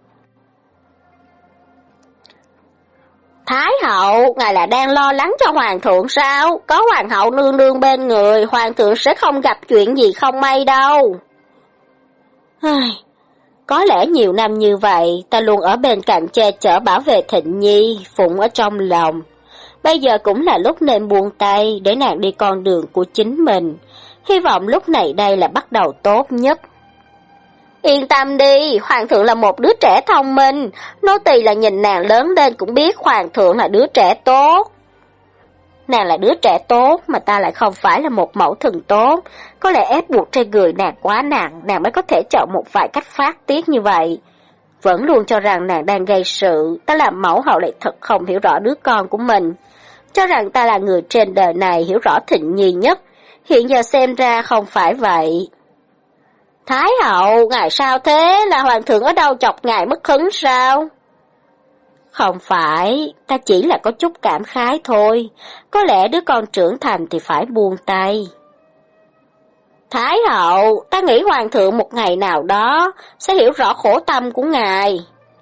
Thái hậu, ngài là đang lo lắng cho hoàng thượng sao? Có hoàng hậu nương nương bên người, hoàng thượng sẽ không gặp chuyện gì không may đâu. Ai, có lẽ nhiều năm như vậy, ta luôn ở bên cạnh che chở bảo vệ Thịnh Nhi, phụng ở trong lòng. Bây giờ cũng là lúc nên buông tay để nàng đi con đường của chính mình. Hy vọng lúc này đây là bắt đầu tốt nhất. Yên tâm đi, hoàng thượng là một đứa trẻ thông minh, nô tỳ là nhìn nàng lớn lên cũng biết hoàng thượng là đứa trẻ tốt. Nàng là đứa trẻ tốt mà ta lại không phải là một mẫu thần tốt, có lẽ ép buộc trên người nàng quá nặng, nàng mới có thể chọn một vài cách phát tiết như vậy. Vẫn luôn cho rằng nàng đang gây sự, ta làm mẫu hậu lại thật không hiểu rõ đứa con của mình, cho rằng ta là người trên đời này hiểu rõ Thịnh Nhi nhất, hiện giờ xem ra không phải vậy. Thái hậu, ngài sao thế? Là hoàng thượng ở đâu chọc ngài mất hứng sao? Không phải, ta chỉ là có chút cảm khái thôi. Có lẽ đứa con trưởng thành thì phải buông tay. Thái hậu, ta nghĩ hoàng thượng một ngày nào đó sẽ hiểu rõ khổ tâm của ngài.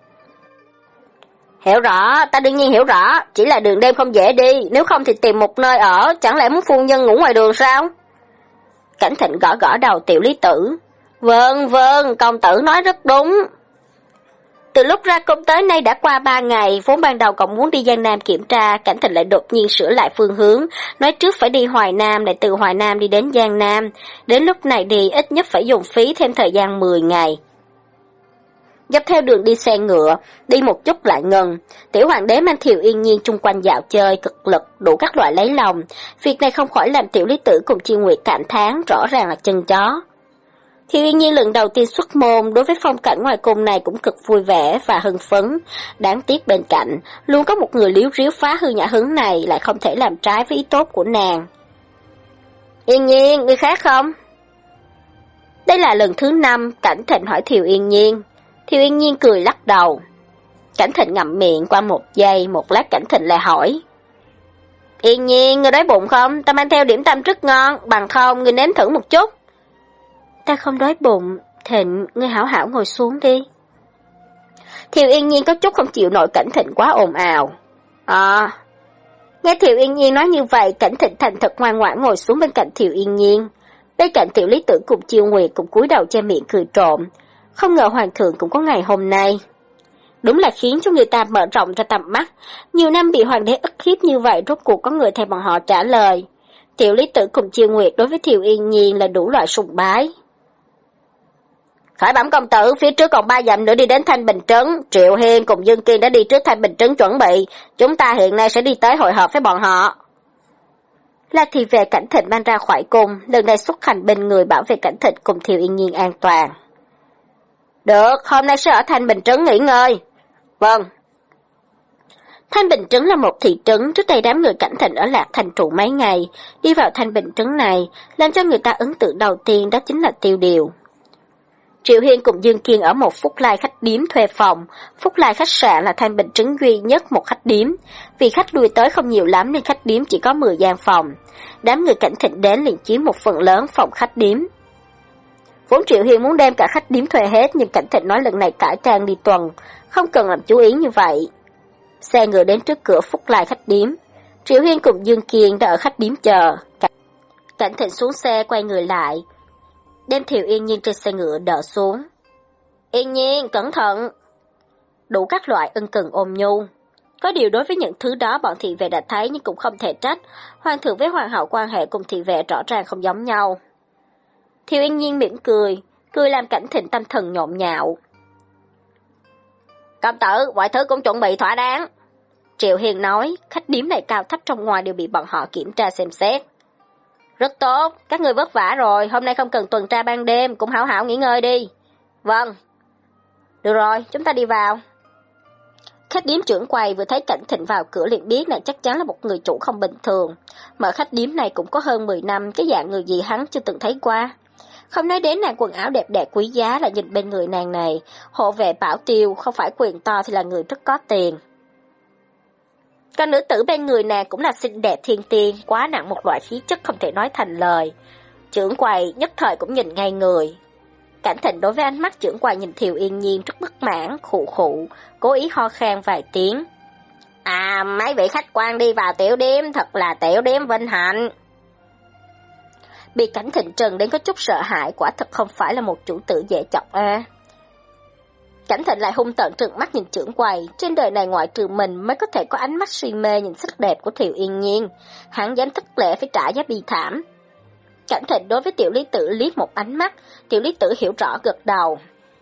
Hiểu rõ, ta đương nhiên hiểu rõ, chỉ là đường đêm không dễ đi, nếu không thì tìm một nơi ở, chẳng lẽ muốn phu nhân ngủ ngoài đường sao? Cảnh Thịnh gõ gõ đầu Tiểu Lý Tử. Vâng, vâng, công tử nói rất đúng. Từ lúc ra cung tới nay đã qua ba ngày, vốn ban đầu cậu muốn đi Giang Nam kiểm tra, Cảnh Thịnh lại đột nhiên sửa lại phương hướng, nói trước phải đi Hoài Nam, lại từ Hoài Nam đi đến Giang Nam. Đến lúc này đi ít nhất phải dùng phí thêm thời gian mười ngày. Dọc theo đường đi xe ngựa, đi một chút lại ngừng. Tiểu hoàng đế mang Thiều Yên Nhiên chung quanh dạo chơi, cực lực, đủ các loại lấy lòng. Việc này không khỏi làm Tiểu Lý Tử cùng Chi Nguyệt cảm thán, rõ ràng là chân chó. Thiều Yên Nhiên lần đầu tiên xuất môn, đối với phong cảnh ngoài cung này cũng cực vui vẻ và hưng phấn. Đáng tiếc bên cạnh, luôn có một người liếu riếu phá hư nhã hứng này, lại không thể làm trái với ý tốt của nàng. Yên Nhiên, người khác không? Đây là lần thứ năm, Cảnh Thịnh hỏi Thiều Yên Nhiên. Thiều Yên Nhiên cười lắc đầu. Cảnh Thịnh ngậm miệng qua một giây, một lát Cảnh Thịnh lại hỏi. Yên Nhiên, ngươi đói bụng không? Ta mang theo điểm tâm rất ngon, bằng không ngươi nếm thử một chút. Ta không đói bụng, Thịnh, ngươi hảo hảo ngồi xuống đi. Thiều Yên Nhiên có chút không chịu nổi Cảnh Thịnh quá ồn ào. À, nghe Thiều Yên Nhiên nói như vậy, Cảnh Thịnh thành thật ngoan ngoãn ngồi xuống bên cạnh Thiều Yên Nhiên. Bên cạnh Tiểu Lý Tử cùng Chiêu Nguyệt cũng cúi đầu che miệng cười trộm. Không ngờ hoàng thượng cũng có ngày hôm nay. Đúng là khiến cho người ta mở rộng ra tầm mắt. Nhiều năm bị hoàng đế ức hiếp như vậy, rốt cuộc có người thay bọn họ trả lời. Tiểu Lý Tử cùng Chiêu Nguyệt đối với Thiệu Yên Nhiên là đủ loại sùng bái. Khởi bẩm công tử, phía trước còn ba dặm nữa đi đến Thanh Bình Trấn. Triệu Hiên cùng Dương Kiên đã đi trước Thanh Bình Trấn chuẩn bị. Chúng ta hiện nay sẽ đi tới hội họp với bọn họ. La Thị Vệ Cảnh Thịnh ban ra khỏi cung, lần này xuất hành bên người bảo vệ Cảnh Thịnh cùng Thiệu Yên Nhiên an toàn. Được, hôm nay sẽ ở Thanh Bình Trấn nghỉ ngơi. Vâng. Thanh Bình Trấn là một thị trấn, trước đây đám người Cảnh Thịnh ở Lạc Thành trụ mấy ngày. Đi vào Thanh Bình Trấn này, làm cho người ta ấn tượng đầu tiên đó chính là tiêu điều. Triệu Hiên cùng Dương Kiên ở một Phúc Lai khách điếm thuê phòng. Phúc Lai khách sạn là Thanh Bình Trấn duy nhất một khách điếm. Vì khách lui tới không nhiều lắm nên khách điếm chỉ có mười gian phòng. Đám người Cảnh Thịnh đến liền chiếm một phần lớn phòng khách điếm. Vốn Triệu Hiên muốn đem cả khách điếm thuê hết, nhưng Cảnh Thịnh nói lần này cải trang đi tuần, không cần làm chú ý như vậy. Xe ngựa đến trước cửa Phúc Lai khách điếm. Triệu Hiên cùng Dương Kiên đã ở khách điếm chờ. Cảnh Thịnh xuống xe quay người lại, đem Thiệu Yên Nhiên trên xe ngựa đỡ xuống. Yên Nhiên, cẩn thận! Đủ các loại ân cần ôm nhu. Có điều đối với những thứ đó bọn thị vệ đã thấy nhưng cũng không thể trách. Hoàng thượng với hoàng hậu quan hệ cùng thị vệ rõ ràng không giống nhau. Thiệu Yên Nhiên mỉm cười, cười làm Cảnh Thịnh tâm thần nhộn nhạo. Công tử, mọi thứ cũng chuẩn bị thỏa đáng. Triệu Hiền nói, khách điếm này cao thấp trong ngoài đều bị bọn họ kiểm tra xem xét. Rất tốt, các người vất vả rồi, hôm nay không cần tuần tra ban đêm, cũng hảo hảo nghỉ ngơi đi. Vâng. Được rồi, chúng ta đi vào. Khách điếm trưởng quầy vừa thấy Cảnh Thịnh vào cửa liền biết là chắc chắn là một người chủ không bình thường. Mở khách điếm này cũng có hơn mười năm, cái dạng người gì hắn chưa từng thấy qua. Không nói đến nàng quần áo đẹp đẽ quý giá, là nhìn bên người nàng này, hộ vệ bảo tiêu không phải quyền to thì là người rất có tiền. Con nữ tử bên người nàng cũng là xinh đẹp thiên tiên, quá nặng một loại khí chất không thể nói thành lời. Trưởng quầy nhất thời cũng nhìn ngay người. Cảnh Thịnh đối với ánh mắt trưởng quầy nhìn Thiệu Yên Nhiên rất bất mãn, khụ khụ, cố ý ho khan vài tiếng. À, mấy vị khách quan đi vào tiểu điếm, thật là tiểu điếm vinh hạnh. Bị Cảnh Thịnh trừng đến có chút sợ hãi, quả thật không phải là một chủ tử dễ chọc à. Cảnh Thịnh lại hung tợn trừng mắt nhìn trưởng quầy, trên đời này ngoại trừ mình mới có thể có ánh mắt si mê nhìn sắc đẹp của Thiệu Yên Nhiên, hắn dám thất lễ phải trả giá bi thảm. Cảnh Thịnh đối với Tiểu Lý Tử liếc một ánh mắt, Tiểu Lý Tử hiểu rõ gật đầu.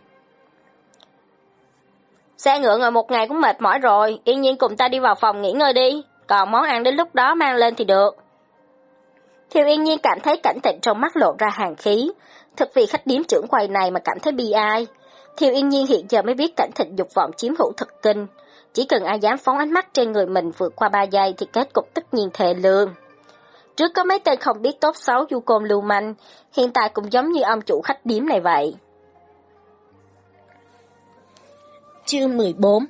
Xe ngựa ngồi một ngày cũng mệt mỏi rồi, Yên Nhiên cùng ta đi vào phòng nghỉ ngơi đi, còn món ăn đến lúc đó mang lên thì được. Thiệu Yên Nhiên cảm thấy Cảnh Thịnh trong mắt lộ ra hàn khí, thật vì khách điếm trưởng quầy này mà cảm thấy bi ai. Thiệu Yên Nhiên hiện giờ mới biết Cảnh Thịnh dục vọng chiếm hữu thật kinh, chỉ cần ai dám phóng ánh mắt trên người mình vượt qua ba giây thì kết cục tất nhiên thề lương. Trước có mấy tên không biết tốt xấu du côn lưu manh, hiện tại cũng giống như ông chủ khách điếm này vậy. Chương mười bốn.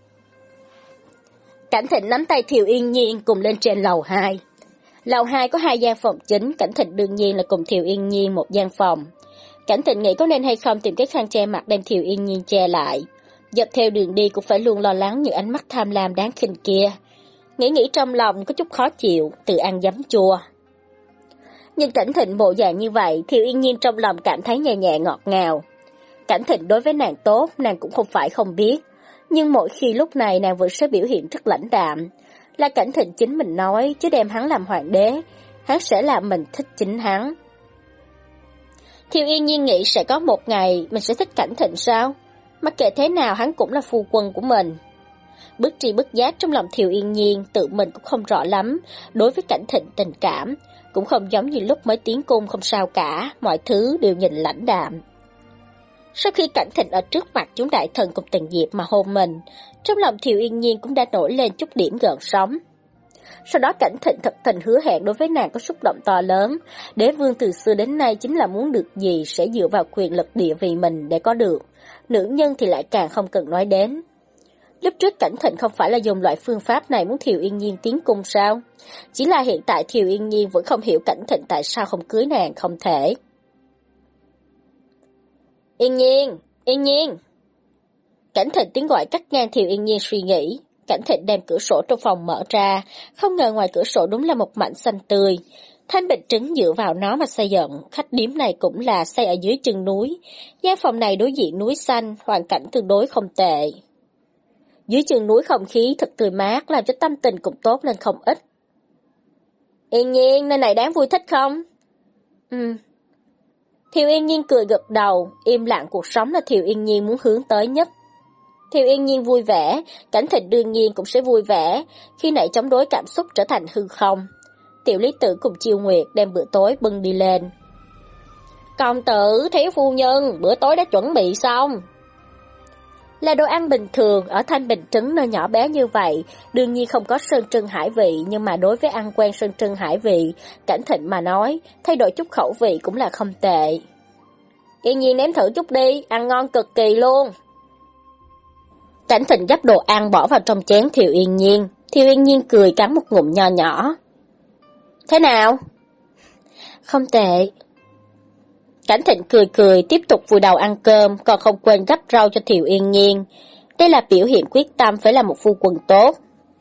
Cảnh Thịnh nắm tay Thiệu Yên Nhiên cùng lên trên lầu hai. Lầu hai có hai gian phòng chính, Cảnh Thịnh đương nhiên là cùng Thiệu Yên Nhiên một gian phòng. Cảnh Thịnh nghĩ có nên hay không tìm cái khăn che mặt đem Thiệu Yên Nhiên che lại. Dọc theo đường đi cũng phải luôn lo lắng những ánh mắt tham lam đáng khinh kia. Nghĩ nghĩ trong lòng có chút khó chịu, tự ăn giấm chua. Nhưng Cảnh Thịnh bộ dạng như vậy, Thiệu Yên Nhiên trong lòng cảm thấy nhẹ nhẹ ngọt ngào. Cảnh Thịnh đối với nàng tốt, nàng cũng không phải không biết. Nhưng mỗi khi lúc này nàng vẫn sẽ biểu hiện rất lãnh đạm. Là Cảnh Thịnh chính mình nói, chứ đem hắn làm hoàng đế, hắn sẽ làm mình thích chính hắn. Thiệu Yên Nhiên nghĩ sẽ có một ngày mình sẽ thích Cảnh Thịnh sao? Mặc kệ thế nào hắn cũng là phu quân của mình. Bất tri bất giác trong lòng Thiệu Yên Nhiên tự mình cũng không rõ lắm, đối với Cảnh Thịnh tình cảm, cũng không giống như lúc mới tiến cung không sao cả, mọi thứ đều nhìn lãnh đạm. Sau khi Cảnh Thịnh ở trước mặt chúng đại thần cùng Tần Diệp mà hôn mình, trong lòng Thiệu Yên Nhiên cũng đã nổi lên chút điểm gợn sóng. Sau đó Cảnh Thịnh thật tình hứa hẹn đối với nàng có xúc động to lớn, đế vương từ xưa đến nay chính là muốn được gì sẽ dựa vào quyền lực địa vị mình để có được, nữ nhân thì lại càng không cần nói đến. Lúc trước Cảnh Thịnh không phải là dùng loại phương pháp này muốn Thiệu Yên Nhiên tiến cung sao? Chỉ là hiện tại Thiệu Yên Nhiên vẫn không hiểu Cảnh Thịnh tại sao không cưới nàng không thể. Yên Nhiên, Yên Nhiên. Cảnh Thịnh tiếng gọi cắt ngang Thiệu Yên Nhiên suy nghĩ. Cảnh Thịnh đem cửa sổ trong phòng mở ra, không ngờ ngoài cửa sổ đúng là một mảnh xanh tươi. Thanh Bình Trấn dựa vào nó mà xây dựng, khách điếm này cũng là xây ở dưới chân núi. Gian phòng này đối diện núi xanh, hoàn cảnh tương đối không tệ. Dưới chân núi không khí thật tươi mát, làm cho tâm tình cũng tốt lên không ít. Yên Nhiên, nơi này đáng vui thích không? Ừ. Thiều Yên Nhiên cười gật đầu, im lặng cuộc sống là Thiều Yên Nhiên muốn hướng tới nhất. Thiều Yên Nhiên vui vẻ, Cảnh Thịnh đương nhiên cũng sẽ vui vẻ, khi nãy chống đối cảm xúc trở thành hư không. Tiểu Lý Tử cùng Chiêu Nguyệt đem bữa tối bưng đi lên. Công tử, thiếu phu nhân, bữa tối đã chuẩn bị xong. Là đồ ăn bình thường, ở Thanh Bình Trấn nơi nhỏ bé như vậy, đương nhiên không có sơn trưng hải vị, nhưng mà đối với ăn quen sơn trưng hải vị, Cảnh Thịnh mà nói, thay đổi chút khẩu vị cũng là không tệ. Yên Nhiên nếm thử chút đi, ăn ngon cực kỳ luôn. Cảnh Thịnh gắp đồ ăn bỏ vào trong chén Thiều Yên Nhiên, Thiều Yên Nhiên cười cắn một ngụm nho nhỏ. Thế nào? Không tệ. Cảnh Thịnh cười cười tiếp tục vùi đầu ăn cơm, còn không quên gắp rau cho Thiều Yên Nhiên. Đây là biểu hiện quyết tâm phải là một phu quân tốt.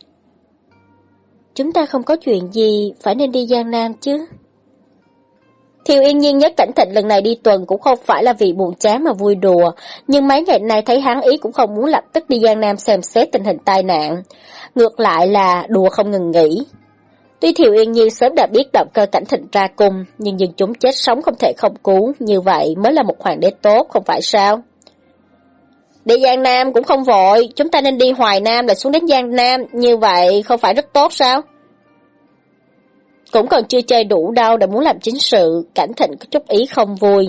Chúng ta không có chuyện gì, phải nên đi Giang Nam chứ. Thiều Yên Nhiên nhớ Cảnh Thịnh lần này đi tuần cũng không phải là vì buồn chán mà vui đùa, nhưng mấy ngày nay thấy hắn ý cũng không muốn lập tức đi Giang Nam xem xét tình hình tai nạn. Ngược lại là đùa không ngừng nghỉ. Tuy Thiều Yên Nhiên sớm đã biết động cơ Cảnh Thịnh ra cung, nhưng dân chúng chết sống không thể không cứu, như vậy mới là một hoàng đế tốt, không phải sao? Đi Giang Nam cũng không vội, chúng ta nên đi Hoài Nam lại xuống đến Giang Nam, như vậy không phải rất tốt sao? Cũng còn chưa chơi đủ đâu đã muốn làm chính sự, Cảnh Thịnh có chút ý không vui.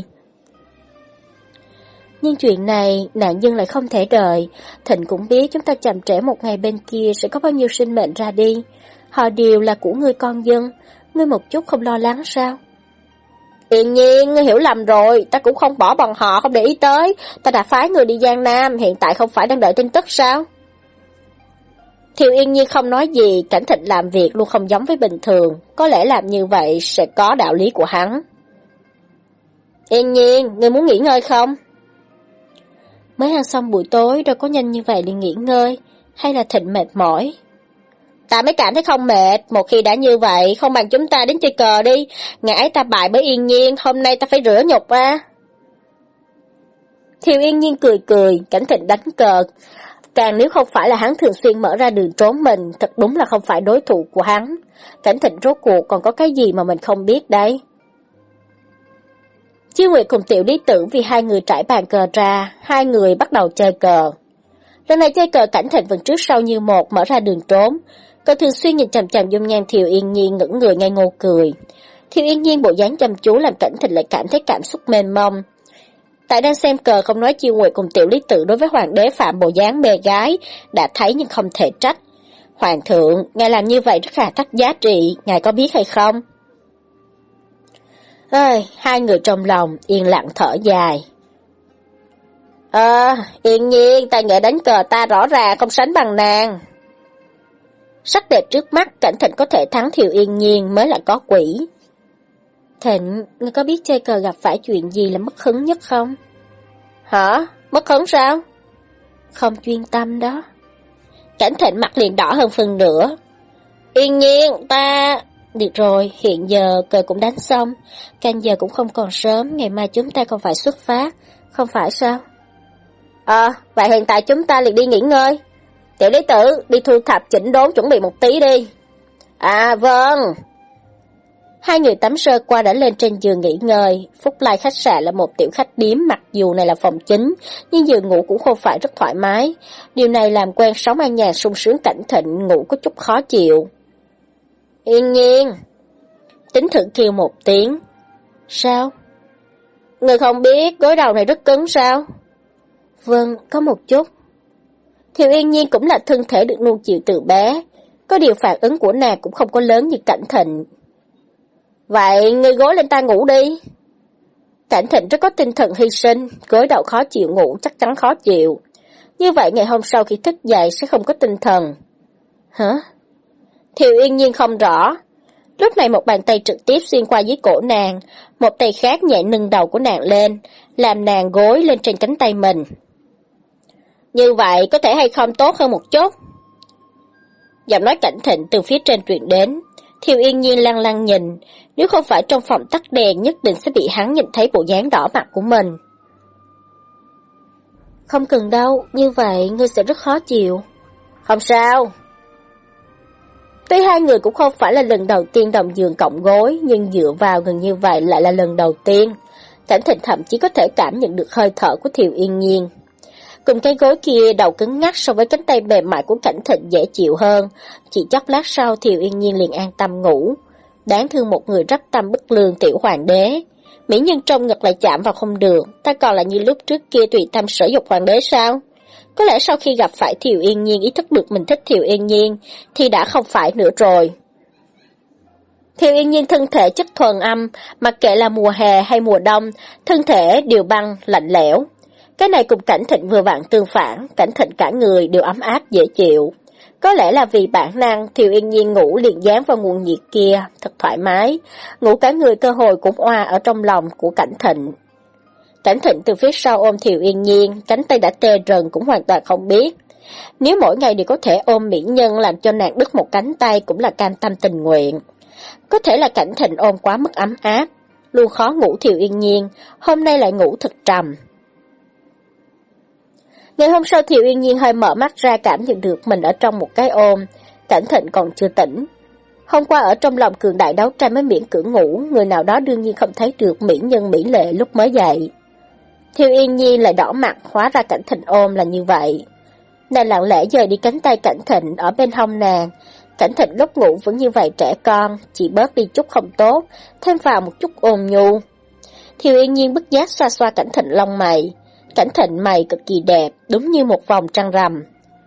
Nhưng chuyện này, nạn nhân lại không thể đợi, Thịnh cũng biết chúng ta chậm trễ một ngày bên kia sẽ có bao nhiêu sinh mệnh ra đi. Họ đều là của ngươi con dân, ngươi một chút không lo lắng sao? Yên Nhiên, ngươi hiểu lầm rồi, ta cũng không bỏ bọn họ không để ý tới, ta đã phái người đi Giang Nam, hiện tại không phải đang đợi tin tức sao? Thiều Yên Nhiên không nói gì, Cảnh Thịnh làm việc luôn không giống với bình thường, có lẽ làm như vậy sẽ có đạo lý của hắn. Yên Nhiên, ngươi muốn nghỉ ngơi không? Mới ăn xong buổi tối đâu có nhanh như vậy đi nghỉ ngơi, hay là Thịnh mệt mỏi? Ta mới cảm thấy không mệt, một khi đã như vậy, không bằng chúng ta đến chơi cờ đi, ngày ấy ta bại bởi Yên Nhiên, hôm nay ta phải rửa nhục à. Thiều Yên Nhiên cười cười, Cảnh Thịnh đánh cờ. Càng nếu không phải là hắn thường xuyên mở ra đường trốn mình, thật đúng là không phải đối thủ của hắn. Cảnh Thịnh rốt cuộc còn có cái gì mà mình không biết đấy. Chiêu Nguyệt cùng Tiểu Lý Tử vì hai người trải bàn cờ ra, hai người bắt đầu chơi cờ. Lần này chơi cờ Cảnh Thịnh vẫn trước sau như một mở ra đường trốn. Cậu thường xuyên nhìn chằm chằm dung nhan Thiều Yên Nhiên ngẩn người ngây ngô cười. Thiều Yên Nhiên bộ dáng chăm chú làm Cảnh Thịnh lại cảm thấy cảm xúc mênh mông. Tại đang xem cờ không nói Chiêu Nguyệt cùng Tiểu Lý Tử đối với hoàng đế phạm bộ dáng mê gái, đã thấy nhưng không thể trách. Hoàng thượng, ngài làm như vậy rất là thắt giá trị, ngài có biết hay không? Ơi, hai người trong lòng yên lặng thở dài. Ờ, Yên Nhiên, tài nghệ đánh cờ ta rõ ràng không sánh bằng nàng. Sắc đẹp trước mắt, Cảnh Thịnh có thể thắng Thiều Yên Nhiên mới là có quỷ. Thịnh, ngươi có biết chơi cờ gặp phải chuyện gì là mất hứng nhất không? Hả? Mất hứng sao? Không chuyên tâm đó. Cảnh Thịnh mặt liền đỏ hơn phần nửa. Yên Nhiên, ta... Được rồi, hiện giờ cờ cũng đánh xong, canh giờ cũng không còn sớm, ngày mai chúng ta còn phải xuất phát, không phải sao? Ờ, à, vậy hiện tại chúng ta liền đi nghỉ ngơi. Tiểu Lý Tử, đi thu thập chỉnh đốn chuẩn bị một tí đi. À vâng. Hai người tắm sơ qua đã lên trên giường nghỉ ngơi. Phúc Lai khách sạn là một tiểu khách điếm, mặc dù này là phòng chính, nhưng giường ngủ cũng không phải rất thoải mái. Điều này làm quen sống an nhàn sung sướng Cảnh Thịnh ngủ có chút khó chịu. Yên Nhiên. Tính thử kêu một tiếng. Sao? Người không biết gối đầu này rất cứng sao? Vâng, có một chút. Thiều Yên Nhiên cũng là thân thể được nuông chiều từ bé, có điều phản ứng của nàng cũng không có lớn như Cảnh Thịnh. Vậy ngươi gối lên ta ngủ đi. Cảnh Thịnh rất có tinh thần hy sinh, gối đầu khó chịu ngủ chắc chắn khó chịu. Như vậy ngày hôm sau khi thức dậy sẽ không có tinh thần. Hả? Thiều Yên Nhiên không rõ. Lúc này một bàn tay trực tiếp xuyên qua dưới cổ nàng, một tay khác nhẹ nâng đầu của nàng lên, làm nàng gối lên trên cánh tay mình. Như vậy có thể hay không tốt hơn một chút? Giọng nói Cảnh Thịnh từ phía trên truyền đến. Thiều Yên Nhiên lăng lăng nhìn, nếu không phải trong phòng tắt đèn nhất định sẽ bị hắn nhìn thấy bộ dáng đỏ mặt của mình. Không cần đâu, như vậy ngươi sẽ rất khó chịu. Không sao. Tuy hai người cũng không phải là lần đầu tiên đồng giường cộng gối, nhưng dựa vào gần như vậy lại là lần đầu tiên. Cảnh Thịnh thậm chí có thể cảm nhận được hơi thở của Thiều Yên Nhiên. Cùng cái gối kia đầu cứng ngắc so với cánh tay mềm mại của Cảnh Thịnh dễ chịu hơn, chỉ chốc lát sau Thiều Yên Nhiên liền an tâm ngủ. Đáng thương một người rất tâm bất lương tiểu hoàng đế. Mỹ nhân trong ngực lại chạm vào không được, ta còn là như lúc trước kia tùy tâm sở dục hoàng đế sao? Có lẽ sau khi gặp phải Thiều Yên Nhiên ý thức được mình thích Thiều Yên Nhiên, thì đã không phải nữa rồi. Thiều Yên Nhiên thân thể chất thuần âm, mặc kệ là mùa hè hay mùa đông, thân thể đều băng, lạnh lẽo. Cái này cùng Cảnh Thịnh vừa vặn tương phản, Cảnh Thịnh cả người đều ấm áp dễ chịu. Có lẽ là vì bản năng, Thiều Yên Nhiên ngủ liền dán vào nguồn nhiệt kia, thật thoải mái, ngủ cả người cơ hội cũng oa ở trong lòng của Cảnh Thịnh. Cảnh Thịnh từ phía sau ôm Thiều Yên Nhiên, cánh tay đã tê rần cũng hoàn toàn không biết. Nếu mỗi ngày đều có thể ôm mỹ nhân làm cho nàng đứt một cánh tay cũng là cam tâm tình nguyện. Có thể là Cảnh Thịnh ôm quá mức ấm áp, luôn khó ngủ Thiều Yên Nhiên, hôm nay lại ngủ thật trầm. Ngày hôm sau Thiều Yên Nhiên hơi mở mắt ra cảm nhận được mình ở trong một cái ôm, Cảnh Thịnh còn chưa tỉnh. Hôm qua ở trong lòng cường đại đấu tranh mới miễn cưỡng ngủ, người nào đó đương nhiên không thấy được mỹ nhân mỹ lệ lúc mới dậy. Thiều Yên Nhiên lại đỏ mặt, hóa ra Cảnh Thịnh ôm là như vậy. Nàng lặng lẽ dời đi cánh tay Cảnh Thịnh ở bên hông nàng. Cảnh Thịnh lúc ngủ vẫn như vậy trẻ con, chỉ bớt đi chút không tốt, thêm vào một chút ôn nhu. Thiều Yên Nhiên bất giác xoa xoa Cảnh Thịnh lông mày. Cảnh Thịnh mày cực kỳ đẹp, đúng như một vòng trăng rằm.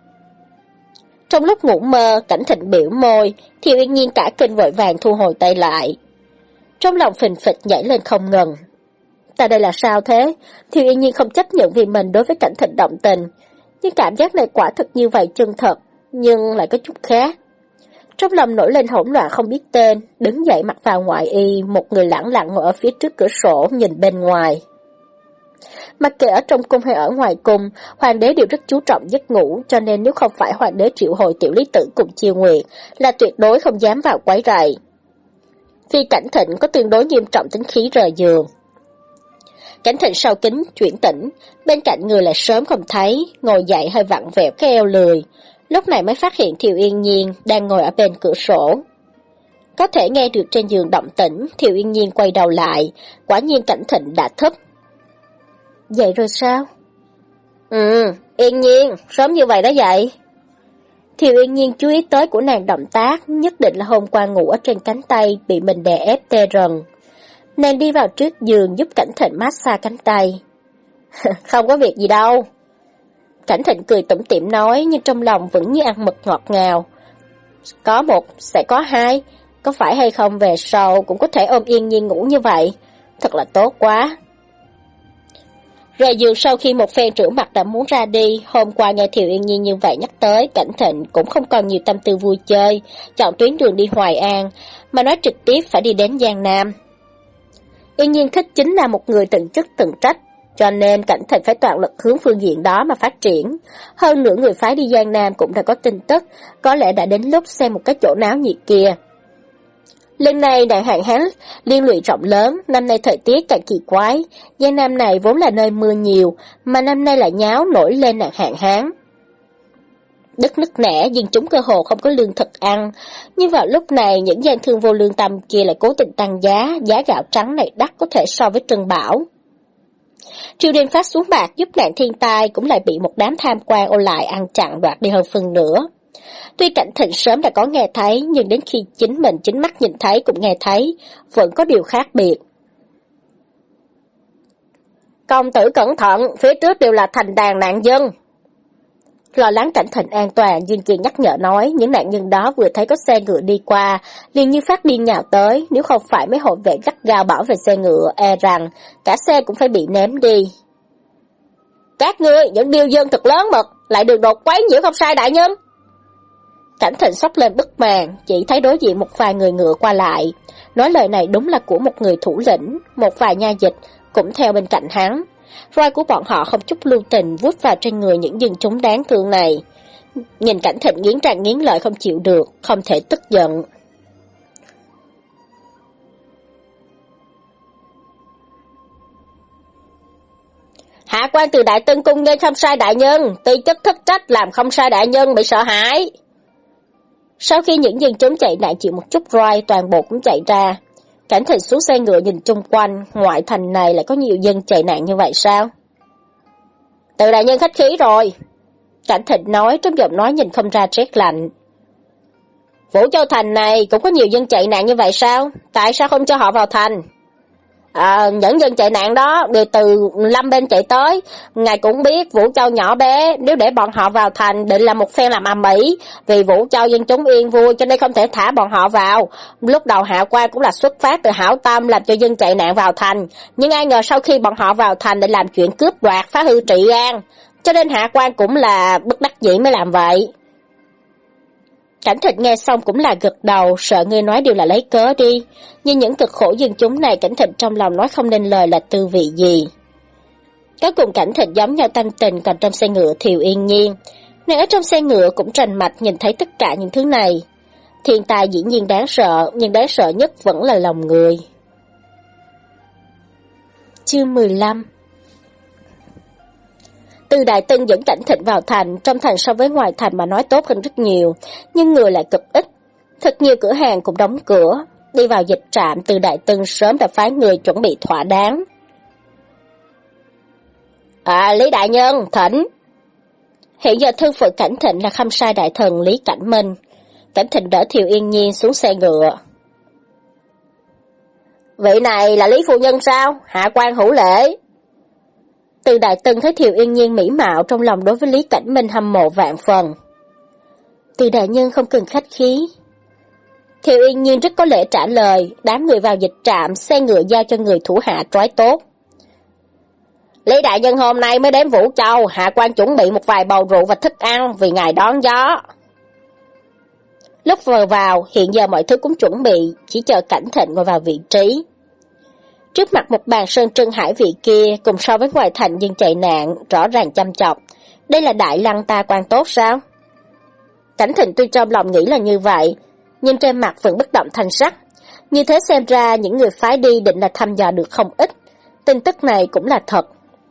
Trong lúc ngủ mơ, Cảnh Thịnh biểu môi, Thiều Yên Nhiên cả kinh vội vàng thu hồi tay lại. Trong lòng phình phịch nhảy lên không ngừng. Ta đây là sao thế? Thiều Yên Nhiên không chấp nhận vì mình đối với Cảnh Thịnh động tình, nhưng cảm giác này quả thực như vậy chân thật, nhưng lại có chút khác. Trong lòng nổi lên hỗn loạn không biết tên, đứng dậy mặc vào ngoại y, một người lẳng lặng ngồi ở phía trước cửa sổ nhìn bên ngoài. Mặc kệ ở trong cung hay ở ngoài cung, hoàng đế đều rất chú trọng giấc ngủ, cho nên nếu không phải hoàng đế triệu hồi Tiểu Lý Tử cùng Chiêu Nguyệt, là tuyệt đối không dám vào quấy rầy. Vì Cảnh Thịnh có tương đối nghiêm trọng tính khí rời giường. Cảnh Thịnh sau kính chuyển tỉnh, bên cạnh người lại sớm không thấy, ngồi dậy hơi vặn vẹo cái eo lười. Lúc này mới phát hiện Thiều Yên Nhiên đang ngồi ở bên cửa sổ. Có thể nghe được trên giường động tĩnh, Thiều Yên Nhiên quay đầu lại, quả nhiên Cảnh Thịnh đã thức. Dậy rồi sao? Ừ, Yên Nhiên, sớm như vậy đã dậy. Thiều Yên Nhiên chú ý tới của nàng động tác, nhất định là hôm qua ngủ ở trên cánh tay bị mình đè ép tê rần. Nàng đi vào trước giường giúp Cảnh Thịnh massage cánh tay. Không có việc gì đâu. Cảnh Thịnh cười tủm tỉm nói, nhưng trong lòng vẫn như ăn mực ngọt ngào. Có một, sẽ có hai, có phải hay không về sau cũng có thể ôm Yên Nhiên ngủ như vậy, thật là tốt quá. Rời giường sau khi một phen rửa mặt đã muốn ra đi, hôm qua nghe Thiều Yên Nhiên như vậy nhắc tới, Cảnh Thịnh cũng không còn nhiều tâm tư vui chơi, chọn tuyến đường đi Hoài An, mà nói trực tiếp phải đi đến Giang Nam. Yên Nhiên thích chính là một người từng chức từng trách, cho nên Cảnh Thịnh phải toàn lực hướng phương diện đó mà phát triển. Hơn nữa người phái đi Giang Nam cũng đã có tin tức, có lẽ đã đến lúc xem một cái chỗ náo nhiệt kia. Lần này đại hạn hán liên lụy rộng lớn, năm nay thời tiết càng kỳ quái, Giang Nam này vốn là nơi mưa nhiều, mà năm nay lại nháo nổi lên nạn hạn hán. Đất nứt nẻ, dân chúng cơ hồ không có lương thực ăn, nhưng vào lúc này những gian thương vô lương tâm kia lại cố tình tăng giá, giá gạo trắng này đắt có thể so với trân bảo. Triều đình phát xuống bạc giúp nạn thiên tai cũng lại bị một đám tham quan ô lại ăn chặn đoạt đi hơn phần nữa. Tuy Cảnh Thịnh sớm đã có nghe thấy, nhưng đến khi chính mình chính mắt nhìn thấy cũng nghe thấy, vẫn có điều khác biệt. Công tử cẩn thận, phía trước đều là thành đàn nạn dân. Lo lắng Cảnh Thịnh an toàn, Dương Kiên nhắc nhở nói, những nạn nhân đó vừa thấy có xe ngựa đi qua, liền như phát điên nhào tới, nếu không phải mấy hộ vệ gắt gao bảo vệ xe ngựa, e rằng cả xe cũng phải bị ném đi. Các ngươi, những điêu dân thật lớn mật, lại đường đột quấy nhiễu không sai đại nhân. Cảnh Thịnh sốc lên bức màn, chỉ thấy đối diện một vài người ngựa qua lại. Nói lời này đúng là của một người thủ lĩnh, một vài nha dịch cũng theo bên cạnh hắn. Roi của bọn họ không chút lưu tình vuốt vào trên người những dân chúng đáng thương này. Nhìn Cảnh Thịnh nghiến răng nghiến lợi không chịu được, không thể tức giận. Hạ quan từ Đại Tân cung nghe không sai đại nhân, ty chức thất trách làm không sai đại nhân bị sợ hãi. Sau khi những dân chúng chạy nạn chịu một chút roi, toàn bộ cũng chạy ra. Cảnh Thịnh xuống xe ngựa nhìn chung quanh, ngoại thành này lại có nhiều dân chạy nạn như vậy sao? Từ đại nhân khách khí rồi. Cảnh Thịnh nói trong giọng nói nhìn không ra rét lạnh. Vũ Châu thành này cũng có nhiều dân chạy nạn như vậy sao? Tại sao không cho họ vào thành? À, những dân chạy nạn đó đều từ Lâm bên chạy tới. Ngài cũng biết Vũ Châu nhỏ bé, nếu để bọn họ vào thành định là một phen làm ầm ĩ. Vì Vũ Châu dân chúng yên vui cho nên không thể thả bọn họ vào. Lúc đầu hạ quan cũng là xuất phát từ hảo tâm làm cho dân chạy nạn vào thành, nhưng ai ngờ sau khi bọn họ vào thành để làm chuyện cướp đoạt, phá hư trị an, cho nên hạ quan cũng là bất đắc dĩ mới làm vậy. Cảnh Thịnh nghe xong cũng là gật đầu, sợ ngươi nói đều là lấy cớ đi. Nhưng những cực khổ dân chúng này Cảnh Thịnh trong lòng nói không nên lời là tư vị gì. Có cùng Cảnh Thịnh giống nhau tâm tình, còn trong xe ngựa Thiều Yên Nhiên. Nàng ở trong xe ngựa cũng rành mạch nhìn thấy tất cả những thứ này. Thiên tài dĩ nhiên đáng sợ, nhưng đáng sợ nhất vẫn là lòng người. Chương mười lăm. Từ Đại Tân dẫn Cảnh Thịnh vào thành, trong thành so với ngoài thành mà nói tốt hơn rất nhiều, nhưng người lại cực ít. Thật nhiều cửa hàng cũng đóng cửa. Đi vào dịch trạm, Từ Đại Tân sớm đã phái người chuẩn bị thỏa đáng. À, Lý Đại Nhân, thỉnh. Hiện giờ thân phận Cảnh Thịnh là khâm sai đại thần Lý Cảnh Minh. Cảnh Thịnh đỡ Thiều Yên Nhiên xuống xe ngựa. Vị này là Lý Phu Nhân sao? Hạ quan hữu lễ. Từ Đại Tân thấy Thiều Yên Nhiên mỹ mạo, trong lòng đối với Lý Cảnh Minh hâm mộ vạn phần. Từ đại nhân không cần khách khí. Thiều Yên Nhiên rất có lễ trả lời, đám người vào dịch trạm, xe ngựa giao cho người thủ hạ trói tốt. Lý đại nhân hôm nay mới đến Vũ Châu, hạ quan chuẩn bị một vài bầu rượu và thức ăn vì ngài đón gió. Lúc vừa vào, hiện giờ mọi thứ cũng chuẩn bị, chỉ chờ Cảnh Thịnh ngồi vào vị trí. Trước mặt một bàn sơn trưng hải vị kia, cùng so với ngoài thành dân chạy nạn, rõ ràng chăm chọc. Đây là đại lăng ta quan tốt sao? Cảnh Thịnh tuy trong lòng nghĩ là như vậy, nhưng trên mặt vẫn bất động thanh sắc. Như thế xem ra những người phái đi định là thăm dò được không ít. Tin tức này cũng là thật.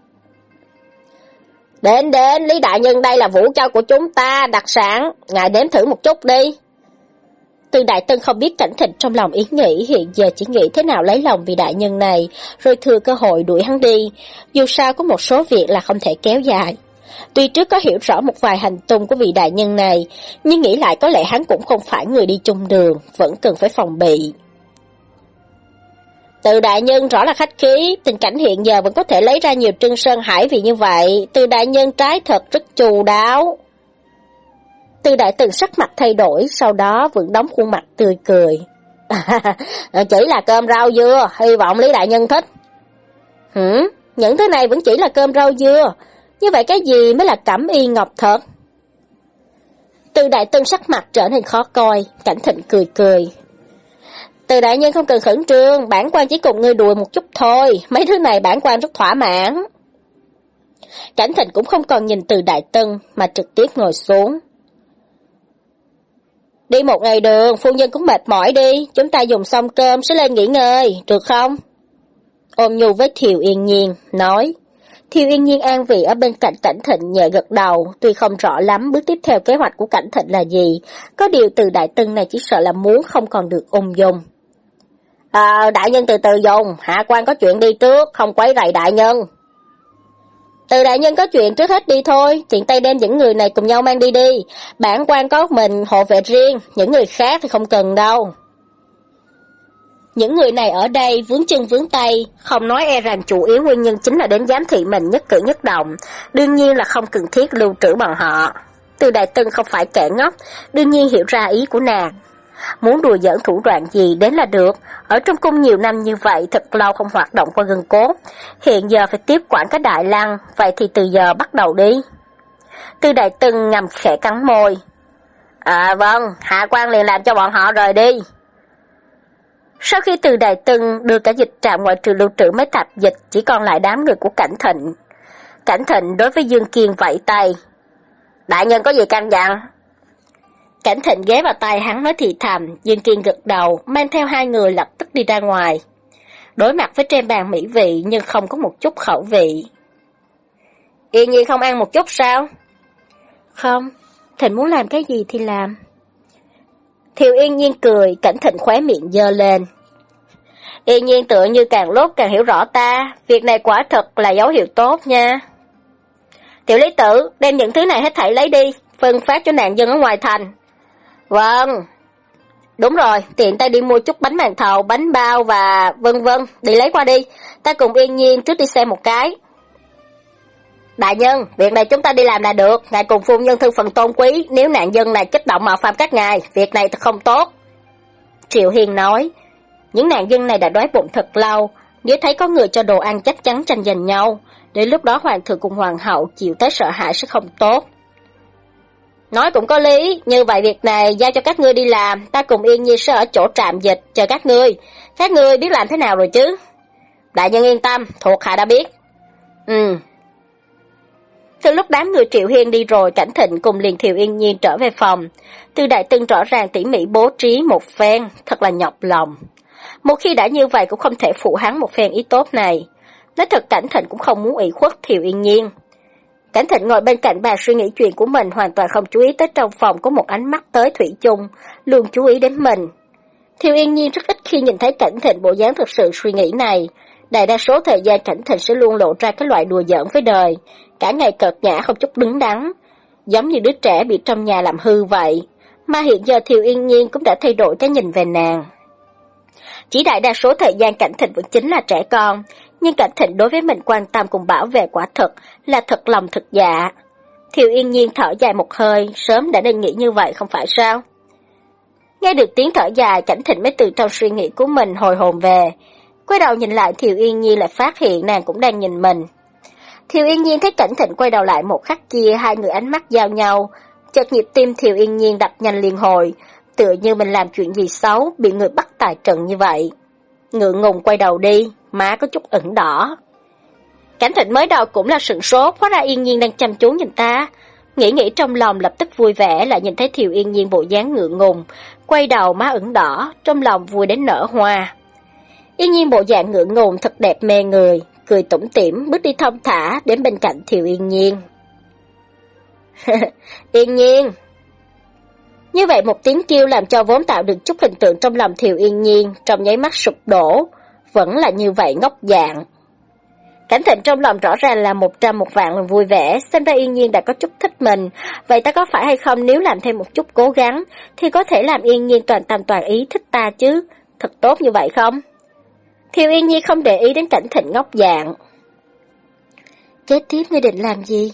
Đến đến, Lý đại nhân, đây là Vũ Châu của chúng ta, đặc sản, ngài nếm thử một chút đi. Từ Đại Tân không biết Cảnh Thịnh trong lòng ý nghĩ, hiện giờ chỉ nghĩ thế nào lấy lòng vì đại nhân này, rồi thừa cơ hội đuổi hắn đi. Dù sao có một số việc là không thể kéo dài. Tuy trước có hiểu rõ một vài hành tung của vị đại nhân này, nhưng nghĩ lại có lẽ hắn cũng không phải người đi chung đường, vẫn cần phải phòng bị. Từ đại nhân rõ là khách khí, tình cảnh hiện giờ vẫn có thể lấy ra nhiều trưng sơn hải vì như vậy. Từ đại nhân trái thật rất chu đáo. Từ Đại Tân sắc mặt thay đổi, sau đó vẫn đóng khuôn mặt tươi cười. Chỉ là cơm rau dưa, hy vọng Lý đại nhân thích. Hử? Những thứ này vẫn chỉ là cơm rau dưa, như vậy cái gì mới là cẩm y ngọc thật? Từ Đại Tân sắc mặt trở nên khó coi, Cảnh Thịnh cười cười. Từ đại nhân không cần khẩn trương, bản quan chỉ cùng ngươi đùa một chút thôi, mấy thứ này bản quan rất thỏa mãn. Cảnh Thịnh cũng không còn nhìn Từ Đại Tân, mà trực tiếp ngồi xuống. Đi một ngày đường, phu nhân cũng mệt mỏi đi, chúng ta dùng xong cơm sẽ lên nghỉ ngơi, được không? Ôm nhu với Thiều Yên Nhiên, nói. Thiều Yên Nhiên an vị ở bên cạnh Cảnh Thịnh nhẹ gật đầu, tuy không rõ lắm bước tiếp theo kế hoạch của Cảnh Thịnh là gì, có điều Từ Đại Tân này chỉ sợ là muốn không còn được ung dung. À, đại nhân từ từ dùng, hạ quan có chuyện đi trước, không quấy rầy đại nhân. Từ đại nhân có chuyện trước hết đi thôi, tiện tay đem những người này cùng nhau mang đi đi. Bản quan có mình hộ vệ riêng, những người khác thì không cần đâu. Những người này ở đây vướng chân vướng tay, không nói e rằng chủ yếu nguyên nhân chính là đến giám thị mình nhất cử nhất động. Đương nhiên là không cần thiết lưu trữ bọn họ. Từ Đại Tân không phải kẻ ngốc, đương nhiên hiểu ra ý của nàng. Muốn đùa giỡn thủ đoạn gì đến là được, ở trong cung nhiều năm như vậy thật lâu không hoạt động qua gân cốt, hiện giờ phải tiếp quản cái đại lăng, vậy thì từ giờ bắt đầu đi. Từ Đại Tân ngầm khẽ cắn môi. À vâng, hạ quan liền làm cho bọn họ rời đi. Sau khi Từ Đại Tân đưa cả dịch trạm ngoại trừ lưu trữ mấy tạp dịch, chỉ còn lại đám người của Cảnh Thịnh. Cảnh Thịnh đối với Dương Kiên vẫy tay. Đại nhân có gì căn dặn? Cảnh Thịnh ghé vào tai hắn nói thì thầm, Dương Kiên gật đầu, mang theo hai người lập tức đi ra ngoài. Đối mặt với trên bàn mỹ vị nhưng không có một chút khẩu vị. Yên Nhi không ăn một chút sao? Không, Thịnh muốn làm cái gì thì làm. Thiều Yên Nhiên cười, Cảnh Thịnh khóe miệng giơ lên. Yên Nhiên tựa như càng lúc càng hiểu rõ ta, việc này quả thật là dấu hiệu tốt nha. Tiểu Lý Tử, đem những thứ này hết thảy lấy đi, phân phát cho nạn dân ở ngoài thành. Vâng. Đúng rồi, tiện tay đi mua chút bánh màn thầu, bánh bao và vân vân, đi lấy qua đi. Ta cùng Yên Nhiên trước đi xem một cái. Đại nhân, việc này chúng ta đi làm là được, ngài cùng phu nhân thân phận tôn quý, nếu nạn dân này kích động mạo phạm các ngài, việc này thật không tốt. Triệu Hiền nói, những nạn dân này đã đói bụng thật lâu, nếu thấy có người cho đồ ăn chắc chắn tranh giành nhau, đến lúc đó hoàng thượng cùng hoàng hậu chịu tới sợ hãi sẽ không tốt. Nói cũng có lý, như vậy việc này giao cho các ngươi đi làm, ta cùng Yên Nhi sẽ ở chỗ trạm dịch chờ các ngươi. Các ngươi biết làm thế nào rồi chứ? Đại nhân yên tâm, thuộc hạ đã biết. Ừ. Từ lúc đám người Triệu Hiên đi rồi, Cảnh Thịnh cùng liền Thiều Yên Nhiên trở về phòng. Từ Đại Tưng rõ ràng tỉ mỉ bố trí một phen, thật là nhọc lòng. Một khi đã như vậy cũng không thể phụ hắn một phen ý tốt này. Nói thật Cảnh Thịnh cũng không muốn ủy khuất Thiều Yên Nhiên. Cảnh Thịnh ngồi bên cạnh bà suy nghĩ chuyện của mình, hoàn toàn không chú ý tới trong phòng có một ánh mắt tới Thủy chung, luôn chú ý đến mình. Thiều Yên Nhiên rất ít khi nhìn thấy Cảnh Thịnh bộ dáng thực sự suy nghĩ này. Đại đa số thời gian Cảnh Thịnh sẽ luôn lộ ra cái loại đùa giỡn với đời, cả ngày cợt nhã không chút đứng đắn, giống như đứa trẻ bị trong nhà làm hư vậy. Mà hiện giờ Thiều Yên Nhiên cũng đã thay đổi cái nhìn về nàng. Chỉ đại đa số thời gian Cảnh Thịnh vẫn chính là trẻ con, nhưng Cảnh Thịnh đối với mình quan tâm cùng bảo vệ quả thực là thật lòng thực dạ. Thiều Yên Nhiên thở dài một hơi, sớm đã nên nghĩ như vậy không phải sao? Nghe được tiếng thở dài, Cảnh Thịnh mới từ trong suy nghĩ của mình hồi hồn về. Quay đầu nhìn lại Thiều Yên Nhiên lại phát hiện nàng cũng đang nhìn mình. Thiều Yên Nhiên thấy Cảnh Thịnh quay đầu lại một khắc kia, hai người ánh mắt giao nhau, chợt nhịp tim Thiều Yên Nhiên đập nhanh liên hồi, tựa như mình làm chuyện gì xấu, bị người bắt tại trận như vậy. Ngượng ngùng quay đầu đi, má có chút ửng đỏ. Cảnh Thịnh mới đầu cũng là sửng sốt, hóa ra Yên Nhiên đang chăm chú nhìn ta. Nghĩ nghĩ trong lòng lập tức vui vẻ, lại nhìn thấy Thiều Yên Nhiên bộ dáng ngượng ngùng, quay đầu má ửng đỏ, trong lòng vui đến nở hoa. Yên Nhiên bộ dạng ngượng ngùng thật đẹp mê người, cười tủm tỉm bước đi thong thả đến bên cạnh Thiều Yên Nhiên. Yên Nhiên. Như vậy một tiếng kêu làm cho vốn tạo được chút hình tượng trong lòng Thiều Yên Nhiên trong nháy mắt sụp đổ, vẫn là như vậy ngốc dạng. Cảnh Thịnh trong lòng rõ ràng là một trăm một vạn lần vui vẻ, xem ra Yên Nhiên đã có chút thích mình, vậy ta có phải hay không nếu làm thêm một chút cố gắng thì có thể làm Yên Nhiên toàn tâm toàn ý thích ta chứ, thật tốt như vậy không? Thiều Yên Nhiên không để ý đến Cảnh Thịnh ngốc dạng. Kế tiếp ngươi định làm gì?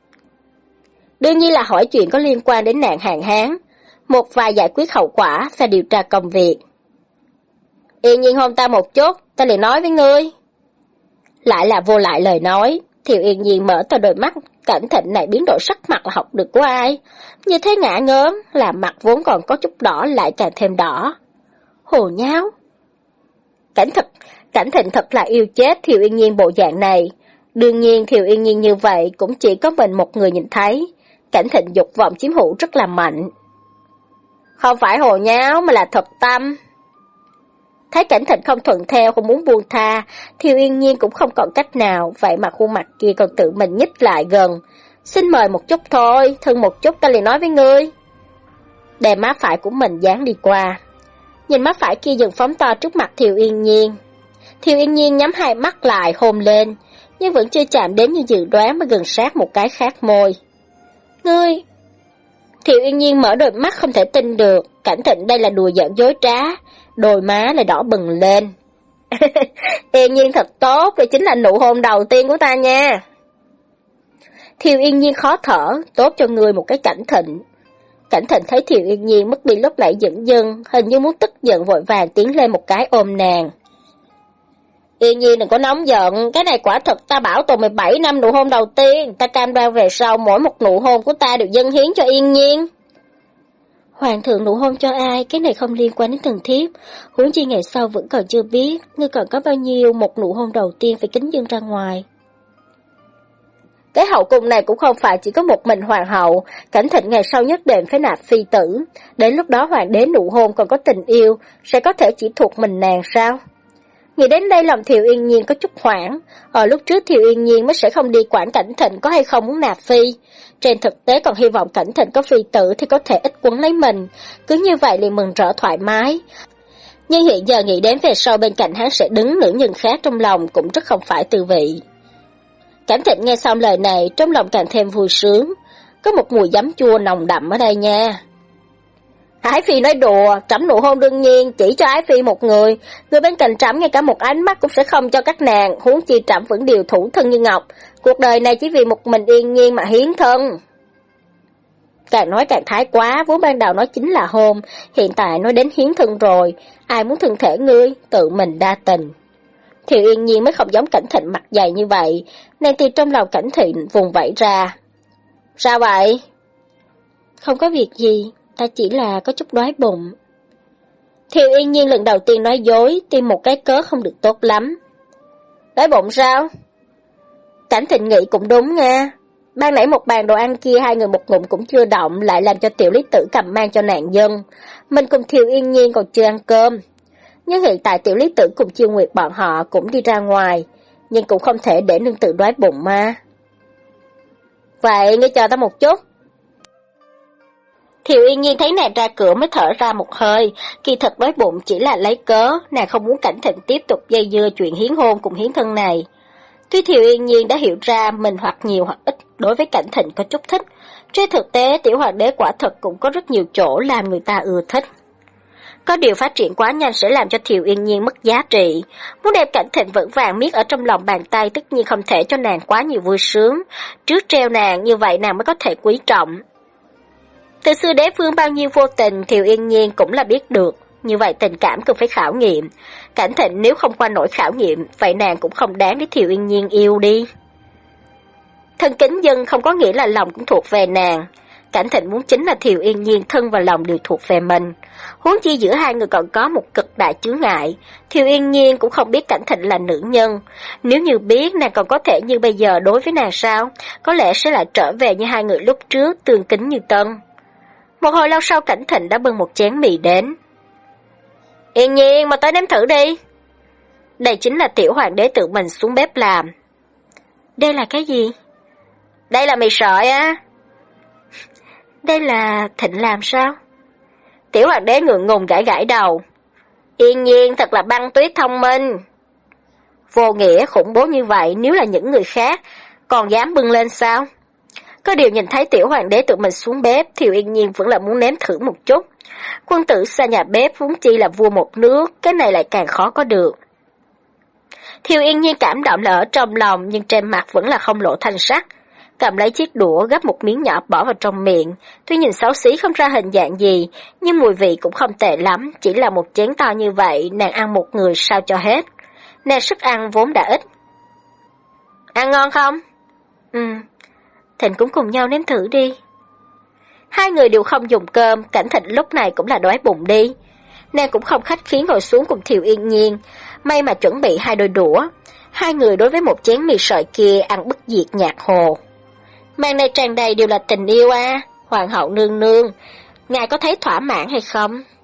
Đương nhiên là hỏi chuyện có liên quan đến nạn hạn hán, một vài giải quyết hậu quả và điều tra công việc. Yên Nhiên hôn ta một chút, ta liền nói với ngươi. Lại là vô lại lời nói, Thiều Yên Nhiên mở to đôi mắt, Cảnh Thịnh này biến đổi sắc mặt là học được của ai? Như thế ngã ngớn, làm mặt vốn còn có chút đỏ lại càng thêm đỏ. Hồ nháo. Cảnh thật, Cảnh Thịnh thật là yêu chết Thiều Yên Nhiên bộ dạng này. Đương nhiên Thiều Yên Nhiên như vậy cũng chỉ có mình một người nhìn thấy. Cảnh Thịnh dục vọng chiếm hữu rất là mạnh. Không phải hồ nháo mà là thật tâm. Thấy Cảnh Thịnh không thuận theo, không muốn buông tha, Thiều Yên Nhiên cũng không còn cách nào, vậy mà khuôn mặt kia còn tự mình nhích lại gần. Xin mời một chút thôi, thân một chút ta liền nói với ngươi. Đem má phải của mình dán đi qua. Nhìn má phải kia dần phóng to trước mặt Thiều Yên Nhiên. Thiều Yên Nhiên nhắm hai mắt lại hôn lên, nhưng vẫn chưa chạm đến như dự đoán mà gần sát một cái khác môi. Ngươi... Thiều Yên Nhiên mở đôi mắt không thể tin được, Cảnh Thịnh đây là đùa giỡn dối trá, đôi má lại đỏ bừng lên. Yên Nhiên thật tốt, đây chính là nụ hôn đầu tiên của ta nha. Thiều Yên Nhiên khó thở, tốt cho người một cái Cảnh Thịnh. Cảnh Thịnh thấy Thiều Yên Nhiên mất đi lúc nãy dửng dưng, hình như muốn tức giận vội vàng tiến lên một cái ôm nàng. Yên Nhiên đừng có nóng giận, cái này quả thật ta bảo tồn mười bảy năm nụ hôn đầu tiên, ta cam đoan về sau mỗi một nụ hôn của ta đều dâng hiến cho Yên Nhiên. Hoàng thượng nụ hôn cho ai, cái này không liên quan đến thần thiếp, huống chi ngày sau vẫn còn chưa biết, ngươi còn có bao nhiêu một nụ hôn đầu tiên phải kính dâng ra ngoài. Cái hậu cung này cũng không phải chỉ có một mình hoàng hậu, Cảnh Thịnh ngày sau nhất định phải nạp phi tử, đến lúc đó hoàng đế nụ hôn còn có tình yêu, sẽ có thể chỉ thuộc mình nàng sao? Nghĩ đến đây lòng Thiệu Yên Nhiên có chút hoảng. Ở lúc trước Thiệu Yên Nhiên mới sẽ không đi quản Cảnh Thịnh có hay không muốn nạp phi. Trên thực tế còn hy vọng Cảnh Thịnh có phi tử thì có thể ít quấn lấy mình. Cứ như vậy liền mừng rỡ thoải mái. Nhưng hiện giờ nghĩ đến về sau bên cạnh hắn sẽ đứng nữ nhân khác trong lòng cũng rất không phải tư vị. Cảnh Thịnh nghe xong lời này trong lòng càng thêm vui sướng. Có một mùi giấm chua nồng đậm ở đây nha. Ái Phi nói đùa, trẫm nụ hôn đương nhiên chỉ cho Ái Phi một người, người bên cạnh trẫm ngay cả một ánh mắt cũng sẽ không cho các nàng, huống chi trẫm vẫn điều thủ thân như ngọc, cuộc đời này chỉ vì một mình Yên Nhiên mà hiến thân. Càng nói càng thái quá, vốn ban đầu nói chính là hôn, hiện tại nói đến hiến thân rồi, ai muốn thân thể ngươi, tự mình đa tình. Thiệu Yên Nhiên mới không giống Cảnh Thịnh mặt dày như vậy, nàng thì trong lòng Cảnh Thịnh vùng vẫy ra. Sao vậy? Không có việc gì. Ta chỉ là có chút đói bụng. Thiệu Yên Nhiên lần đầu tiên nói dối, tìm một cái cớ không được tốt lắm. Đói bụng sao? Cảnh Thịnh nghĩ cũng đúng nha. Ban nãy một bàn đồ ăn kia hai người một ngụm cũng chưa động, lại làm cho Tiểu Lý Tử cầm mang cho nạn dân. Mình cùng Thiệu Yên Nhiên còn chưa ăn cơm. Nhưng hiện tại Tiểu Lý Tử cùng Chiêu Nguyệt bọn họ cũng đi ra ngoài, nhưng cũng không thể để nương tự đói bụng mà. Vậy ngươi chờ ta một chút. Thiệu Yên Nhiên thấy nàng ra cửa mới thở ra một hơi, kỳ thật đói bụng chỉ là lấy cớ, nàng không muốn Cảnh Thịnh tiếp tục dây dưa chuyện hiến hôn cùng hiến thân này. Tuy Thiệu Yên Nhiên đã hiểu ra mình hoặc nhiều hoặc ít đối với Cảnh Thịnh có chút thích, trên thực tế tiểu hoàng đế quả thật cũng có rất nhiều chỗ làm người ta ưa thích. Có điều phát triển quá nhanh sẽ làm cho Thiệu Yên Nhiên mất giá trị, muốn đem Cảnh Thịnh vững vàng miết ở trong lòng bàn tay tất nhiên không thể cho nàng quá nhiều vui sướng, trước treo nàng như vậy nàng mới có thể quý trọng. Từ xưa đế vương bao nhiêu vô tình Thiệu Yên Nhiên cũng là biết được, như vậy tình cảm cần phải khảo nghiệm. Cảnh Thịnh nếu không qua nổi khảo nghiệm, vậy nàng cũng không đáng để Thiệu Yên Nhiên yêu đi. Thân kính dân không có nghĩa là lòng cũng thuộc về nàng. Cảnh Thịnh muốn chính là Thiệu Yên Nhiên thân và lòng đều thuộc về mình. Huống chi giữa hai người còn có một cực đại chướng ngại. Thiệu Yên Nhiên cũng không biết Cảnh Thịnh là nữ nhân. Nếu như biết nàng còn có thể như bây giờ đối với nàng sao, có lẽ sẽ lại trở về như hai người lúc trước tương kính như tân. Một hồi lâu sau Cảnh Thịnh đã bưng một chén mì đến. Yên Nhiên mà tới nếm thử đi. Đây chính là tiểu hoàng đế tự mình xuống bếp làm. Đây là cái gì? Đây là mì sợi á. Đây là Thịnh làm sao? Tiểu hoàng đế ngượng ngùng gãi gãi đầu. Yên Nhiên thật là băng tuyết thông minh. Vô nghĩa khủng bố như vậy nếu là những người khác, còn dám bưng lên sao? Có điều nhìn thấy tiểu hoàng đế tự mình xuống bếp, Thiệu Yên Nhiên vẫn là muốn nếm thử một chút. Quân tử xa nhà bếp vốn chi là vua một nước, cái này lại càng khó có được. Thiệu Yên Nhiên cảm động là ở trong lòng, nhưng trên mặt vẫn là không lộ thanh sắc. Cầm lấy chiếc đũa gắp một miếng nhỏ bỏ vào trong miệng, tuy nhìn xấu xí không ra hình dạng gì, nhưng mùi vị cũng không tệ lắm, chỉ là một chén to như vậy, nàng ăn một người sao cho hết. Nàng sức ăn vốn đã ít. Ăn ngon không? Ừ. Thịnh cũng cùng nhau nếm thử đi. Hai người đều không dùng cơm, Cảnh Thịnh lúc này cũng là đói bụng đi. Nàng cũng không khách khí ngồi xuống cùng Thiệu Yên Nhiên, may mà chuẩn bị hai đôi đũa. Hai người đối với một chén mì sợi kia ăn bất diệt nhạt hồ. Màn này tràn đầy đều là tình yêu à, hoàng hậu nương nương, ngài có thấy thỏa mãn hay không?